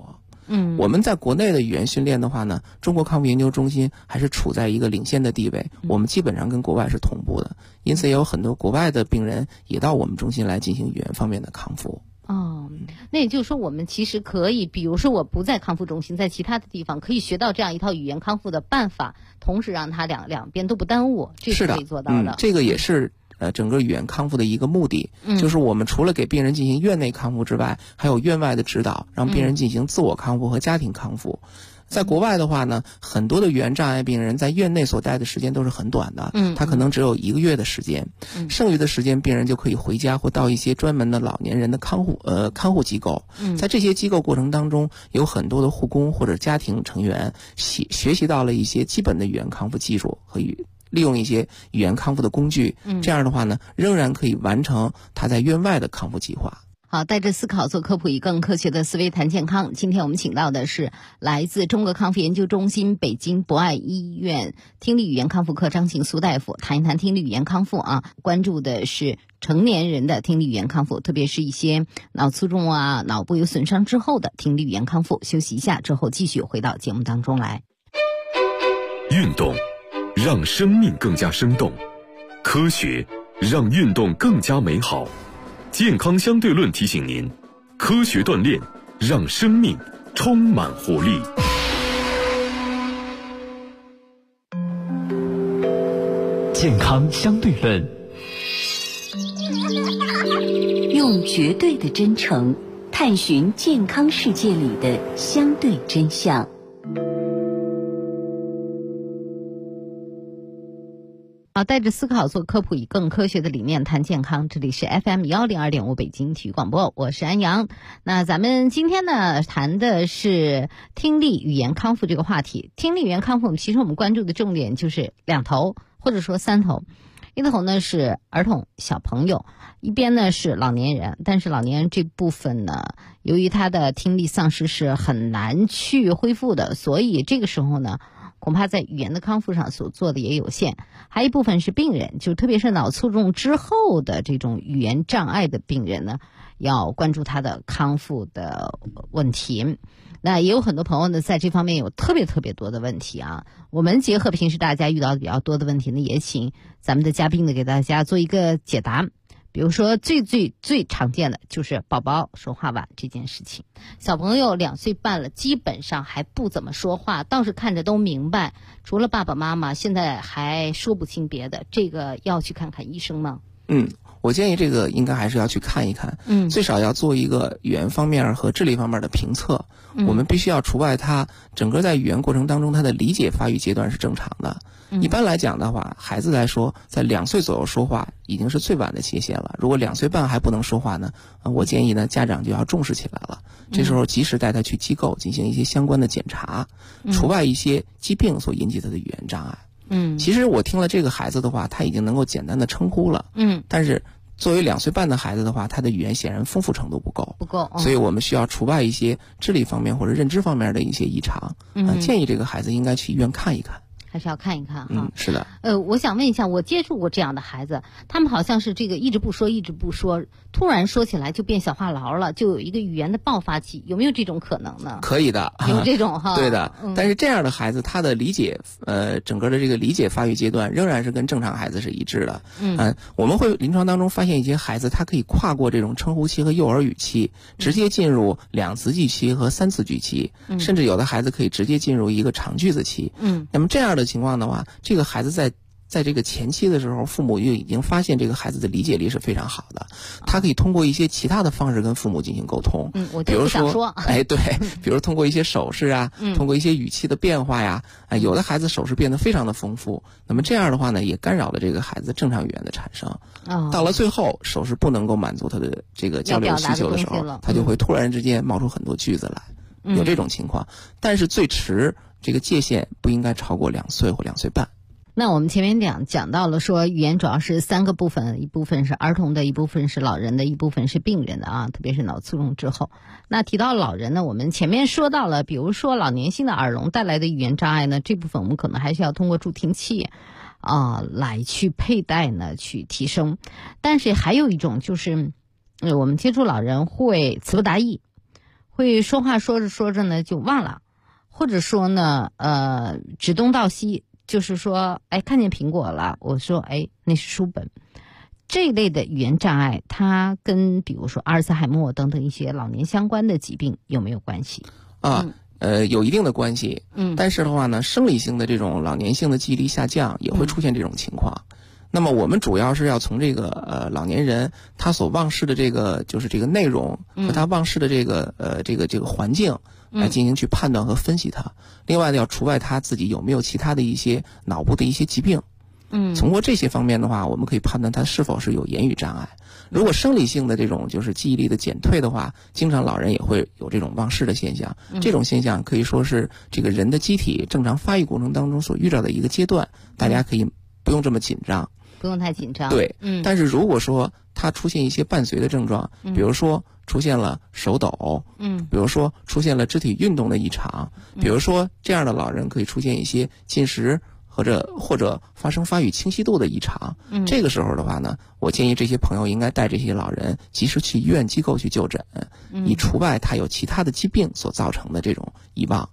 我们在国内的语言训练的话呢，中国康复研究中心还是处在一个领先的地位，我们基本上跟国外是同步的，因此也有很多国外的病人也到我们中心来进行语言方面的康复。 那也就是说我们其实可以，比如说我不在康复中心，在其他的地方可以学到这样一套语言康复的办法，同时让它两边都不耽误，这是可以做到的。 这个也是整个语言康复的一个目的，就是我们除了给病人进行院内康复之外，还有院外的指导，让病人进行自我康复和家庭康复。在国外的话呢，很多的语言障碍病人在院内所待的时间都是很短的，他可能只有1个月的时间，剩余的时间病人就可以回家或到一些专门的老年人的看护机构。在这些机构过程当中，有很多的护工或者家庭成员学习到了一些基本的语言康复技术和利用一些语言康复的工具，这样的话呢，仍然可以完成他在院外的康复计划。 好，带着思考做科普，以更科学的思维谈健康。今天我们请到的是来自中国康复研究中心北京博爱医院听力语言康复科张庆苏大夫，谈一谈听力语言康复啊，关注的是成年人的听力语言康复，特别是一些脑卒中啊、脑部有损伤之后的听力语言康复。休息一下之后，继续回到节目当中来。 运动让生命更加生动，科学让运动更加美好。健康相对论提醒您，科学锻炼让生命充满活力。 健康相对论， 用绝对的真诚探寻健康世界里的相对真相。 好，带着思考做科普，以更科学的理念谈健康。这里是 FM102.5 北京体育广播，我是安阳。那咱们今天呢谈的是听力语言康复这个话题。听力语言康复，其实我们关注的重点就是2头或者说3头。一头呢是儿童小朋友，一边呢是老年人，但是老年人这部分呢，由于他的听力丧失是很难去恢复的，所以这个时候呢，恐怕在语言的康复上所做的也有限。还有一部分是病人，就特别是脑卒中之后的这种语言障碍的病人呢，要关注他的康复的问题。那也有很多朋友呢，在这方面有特别多的问题啊。我们结合平时大家遇到的比较多的问题呢，也请咱们的嘉宾呢给大家做一个解答。比如说最常见的就是宝宝说话晚这件事情。小朋友2岁半了，基本上还不怎么说话，倒是看着都明白，除了爸爸妈妈现在还说不清别的，这个要去看看医生吗？ 我建议这个应该还是要去看一看，最少要做一个语言方面和智力方面的评测。我们必须要除外他整个在语言过程当中他的理解发育阶段是正常的。一般来讲的话，孩子来说在2岁左右说话已经是最晚的期限了。如果2岁半还不能说话呢，我建议呢家长就要重视起来了。这时候及时带他去机构进行一些相关的检查，除外一些疾病所引起他的语言障碍。其实我听了这个孩子的话，他已经能够简单的称呼了。但是作为2岁半的孩子的话，他的语言显然丰富程度不够，所以我们需要除外一些智力方面或者认知方面的一些异常。建议这个孩子应该去医院看一看。 还是要看一看哈。 是的。 我想问一下，我接触过这样的孩子，他们好像是这个一直不说，突然说起来就变小话痨了，就有一个语言的爆发期，有没有这种可能呢？ 可以的， 有这种哈。 对的，但是这样的孩子，他的理解，整个的这个理解发育阶段仍然是跟正常孩子是一致的。我们会临床当中发现一些孩子，他可以跨过这种称呼期和幼儿语期，直接进入2词句期和3词句期，甚至有的孩子可以直接进入一个长句子期。那么这样的情况的话，这个孩子在这个前期的时候，父母就已经发现这个孩子的理解力是非常好的，他可以通过一些其他的方式跟父母进行沟通。 我就不想说。 对，比如通过一些手势啊，通过一些语气的变化呀，有的孩子手势变得非常的丰富，那么这样的话呢，也干扰了这个孩子正常语言的产生。到了最后，手势不能够满足他的这个交流需求的时候，他就会突然之间冒出很多句子来，有这种情况。但是最迟这个界限不应该超过2岁或2岁半。 那我们前面讲到了说，语言主要是3个部分，一部分是儿童的，一部分是老人的，一部分是病人的啊，特别是脑卒中之后。那提到老人呢，我们前面说到了，比如说老年性的耳聋带来的语言障碍呢，这部分我们可能还是要通过助听器来去佩戴呢，去提升。但是还有一种就是，我们接触老人会词不达意， 会说话说着说着呢就忘了，或者说呢指东道西，就是说看见苹果了，我说那是书本。这一类的语言障碍，它跟比如说阿尔茨海默等等一些老年相关的疾病有没有关系？ 有一定的关系。但是的话呢，生理性的这种老年性的记忆力下降也会出现这种情况。那么我们主要是要从这个老年人他所忘失的这个就是这个内容和他忘失的这个这个环境来进行去判断和分析它。另外呢，要除外他自己有没有其他的一些脑部的一些疾病。通过这些方面的话，我们可以判断他是否是有言语障碍。如果生理性的这种就是记忆力的减退的话，经常老人也会有这种忘失的现象。这种现象可以说是这个人的机体正常发育过程当中所遇到的一个阶段，大家可以不用这么紧张， 不用太紧张。 对，但是如果说他出现一些伴随的症状，比如说出现了手抖，比如说出现了肢体运动的异常，比如说这样的老人可以出现一些进食或者发生发语清晰度的异常。这个时候的话呢，我建议这些朋友应该带这些老人及时去医院机构去就诊，以除外他有其他的疾病所造成的这种遗忘。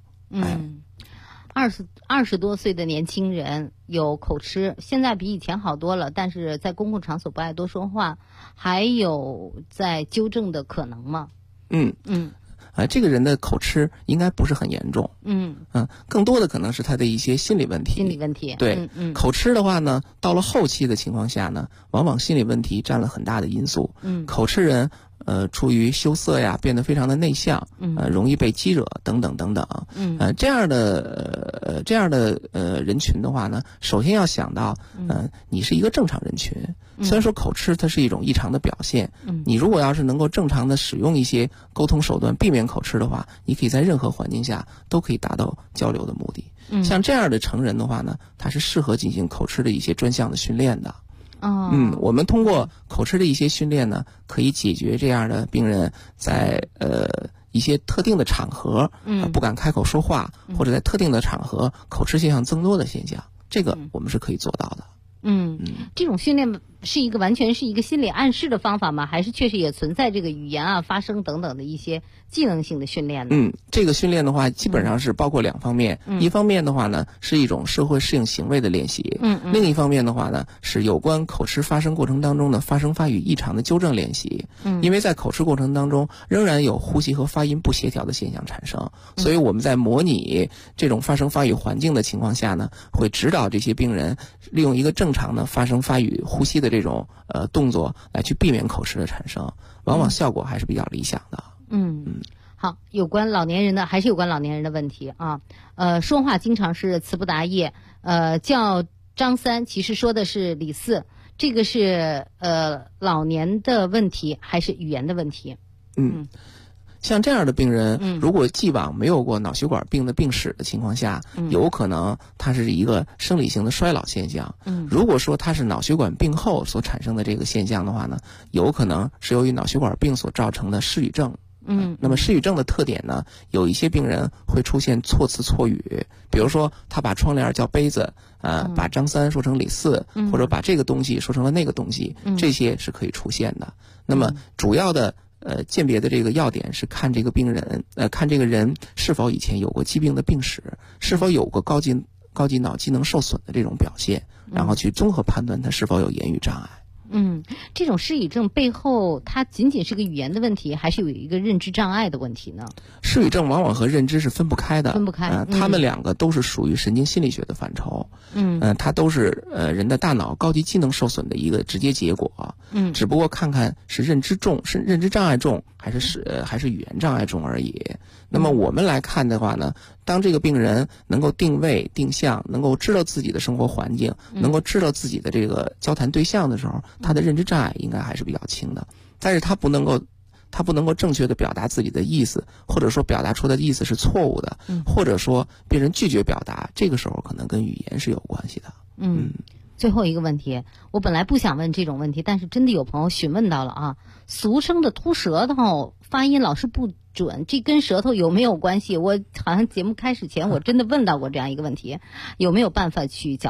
20多岁的年轻人有口吃，现在比以前好多了，但是在公共场所不爱多说话，还有在纠正的可能吗？ 这个人的口吃应该不是很严重。更多的可能是他的一些心理问题。对，口吃的话呢，到了后期的情况下呢，往往心理问题占了很大的因素。口吃人出于羞涩呀，变得非常的内向，容易被激惹等等等等。这样的人群的话呢，首先要想到，你是一个正常人群。虽然说口吃它是一种异常的表现，你如果要是能够正常的使用一些沟通手段，避免口吃的话，你可以在任何环境下都可以达到交流的目的。像这样的成人的话呢，他是适合进行口吃的一些专项的训练的。我们通过口吃的一些训练呢，可以解决这样的病人在一些特定的场合不敢开口说话，或者在特定的场合口吃现象增多的现象，这个我们是可以做到的。 这种训练是完全是一个心理暗示的方法吗？还是确实也存在这个语言啊、发声等等的一些技能性的训练呢？ 这个训练的话，基本上是包括两方面。一方面的话呢，是一种社会适应行为的练习。另一方面的话呢，是有关口吃发声过程当中的发声发语异常的纠正练习。因为在口吃过程当中，仍然有呼吸和发音不协调的现象产生，所以我们在模拟这种发声发语环境的情况下呢，会指导这些病人利用一个正常的发声发语呼吸的这种动作来去避免口吃的产生，往往效果还是比较理想的。 好，有关老年人的问题啊。说话经常是词不达意，叫张三其实说的是李四，这个是老年的问题还是语言的问题？ 像这样的病人，如果既往没有过脑血管病的病史的情况下，有可能它是一个生理性的衰老现象。如果说它是脑血管病后所产生的这个现象的话呢，有可能是由于脑血管病所造成的失语症。那么失语症的特点呢，有一些病人会出现错词错语，比如说他把窗帘叫杯子，把张三说成李四，或者把这个东西说成了那个东西，这些是可以出现的。那么主要的鉴别的这个要点是看这个病人，看这个人是否以前有过疾病的病史，是否有过高级脑机能受损的这种表现，然后去综合判断他是否有言语障碍。 这种失语症背后，它仅仅是个语言的问题，还是有一个认知障碍的问题呢？ 失语症往往和认知是分不开的，他们两个都是属于神经心理学的范畴。它都是人的大脑高级机能受损的一个直接结果。只不过看看是认知障碍重，还是语言障碍重而已。那么我们来看的话呢，当这个病人能够定位定向，能够知道自己的生活环境，能够知道自己的这个交谈对象的时候，他的认知障碍应该还是比较轻的。但是他不能够正确的表达自己的意思，或者说表达出的意思是错误的，或者说别人拒绝表达，这个时候可能跟语言是有关系的。 最后一个问题，我本来不想问这种问题，但是真的有朋友询问到了啊，俗称的秃舌头发音老是不准，这跟舌头有没有关系？我好像节目开始前我真的问到过这样一个问题，有没有办法去矫正？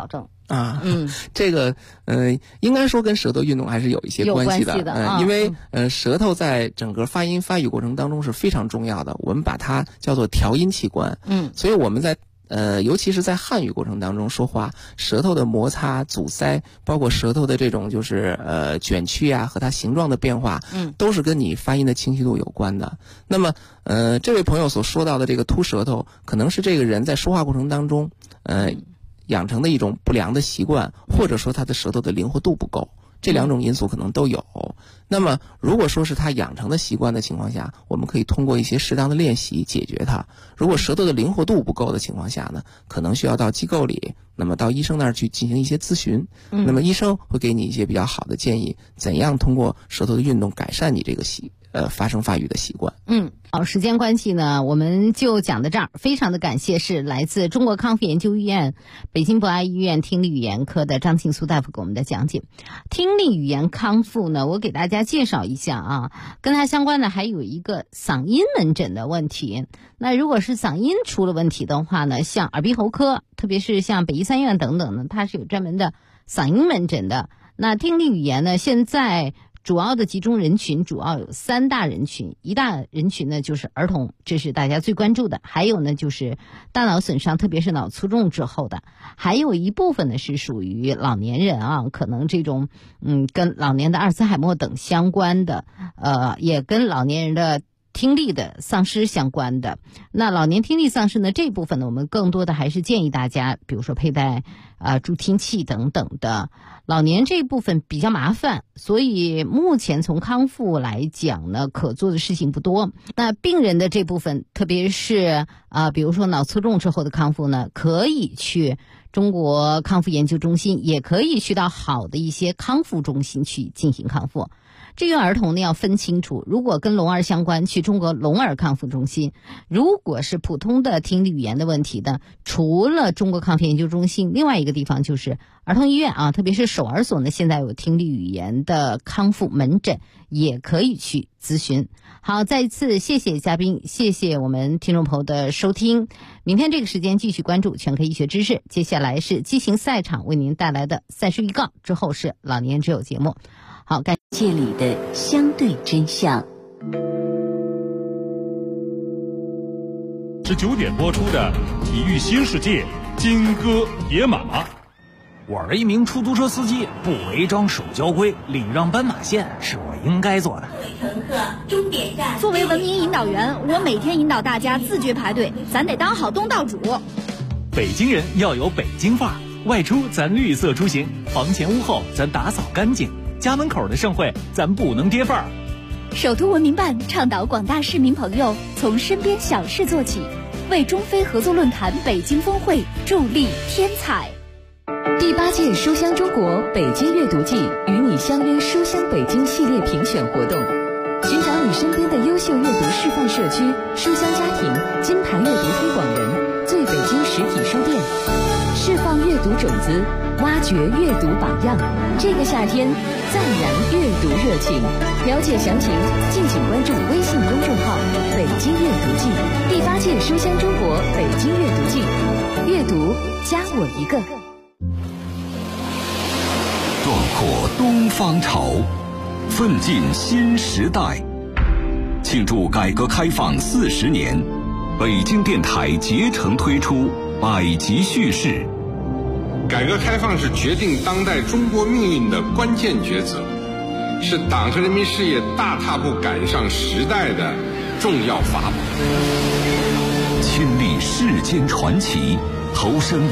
这个应该说跟舌头运动还是有一些关系的，因为舌头在整个发音发语过程当中是非常重要的，我们把它叫做调音器官。所以我们在尤其是在汉语过程当中说话，舌头的摩擦、阻塞，包括舌头的这种就是卷曲啊和它形状的变化，都是跟你发音的清晰度有关的。那么这位朋友所说到的这个秃舌头，可能是这个人在说话过程当中养成的一种不良的习惯，或者说他的舌头的灵活度不够，这两种因素可能都有。那么如果说是他养成的习惯的情况下，我们可以通过一些适当的练习解决它。如果舌头的灵活度不够的情况下呢，可能需要到机构里，那么到医生那儿去进行一些咨询，那么医生会给你一些比较好的建议，怎样通过舌头的运动改善你这个发声发语的习惯。 好，时间关系呢，我们就讲到这儿。非常的感谢是来自中国康复研究院北京博爱医院听力语言科的张庆苏大夫给我们的讲解。听力语言康复呢，我给大家介绍一下啊，跟它相关的还有一个嗓音门诊的问题。那如果是嗓音出了问题的话呢，像耳鼻喉科，特别是像北医三院等等呢，它是有专门的嗓音门诊的。那听力语言呢，现在主要的集中人群主要有3大人群，一大人群呢就是儿童，这是大家最关注的，还有呢就是大脑损伤，特别是脑卒中之后的，还有一部分呢是属于老年人啊，可能这种跟老年的阿尔茨海默等相关的，也跟老年人的听力的丧失相关的。那老年听力丧失呢，这部分呢我们更多的还是建议大家比如说佩戴助听器等等的。老年这一部分比较麻烦，所以目前从康复来讲呢，可做的事情不多。那病人的这部分，特别是比如说脑卒中之后的康复呢，可以去中国康复研究中心，也可以去到好的一些康复中心去进行康复。至于儿童呢，要分清楚，如果跟聋儿相关，去中国聋儿康复中心；如果是普通的听力语言的问题的，除了中国康复研究中心，另外一个地方就是儿童医院啊，特别是首儿所呢，现在有听力语言的康复门诊，也可以去咨询。好，再一次谢谢嘉宾，谢谢我们听众朋友的收听。明天这个时间继续关注全科医学知识，接下来是激情赛场为您带来的赛事预告，之后是老年之友节目。好，感谢里的相对真相。 是9点播出的《体育新世界》，金戈铁马。 我是一名出租车司机，不违章守交规，礼让斑马线是我应该做的。 乘客，终点站。作为文明引导员，我每天引导大家自觉排队，咱得当好东道主。 北京人要有北京范儿，外出咱绿色出行，房前屋后咱打扫干净。家门口的盛会，咱不能跌份儿。 首都文明办倡导广大市民朋友从身边小事做起，为中非合作论坛北京峰会助力添彩。 第8届书香中国北京阅读季与你相约书香北京系列评选活动，寻找你身边的优秀阅读示范社区、书香家庭、金牌阅读推广人、最北京实体书店，释放阅读种子，挖掘阅读榜样。这个夏天再燃阅读热情，了解详情敬请关注微信公众号北京阅读季。第8届书香中国北京阅读季，阅读加我一个。 壮阔东方潮，奋进新时代。庆祝改革开放40年，北京电台竭诚推出百集叙事。 改革开放是决定当代中国命运的关键抉择，是党和人民事业大踏步赶上时代的重要法宝。 亲历世间传奇，投身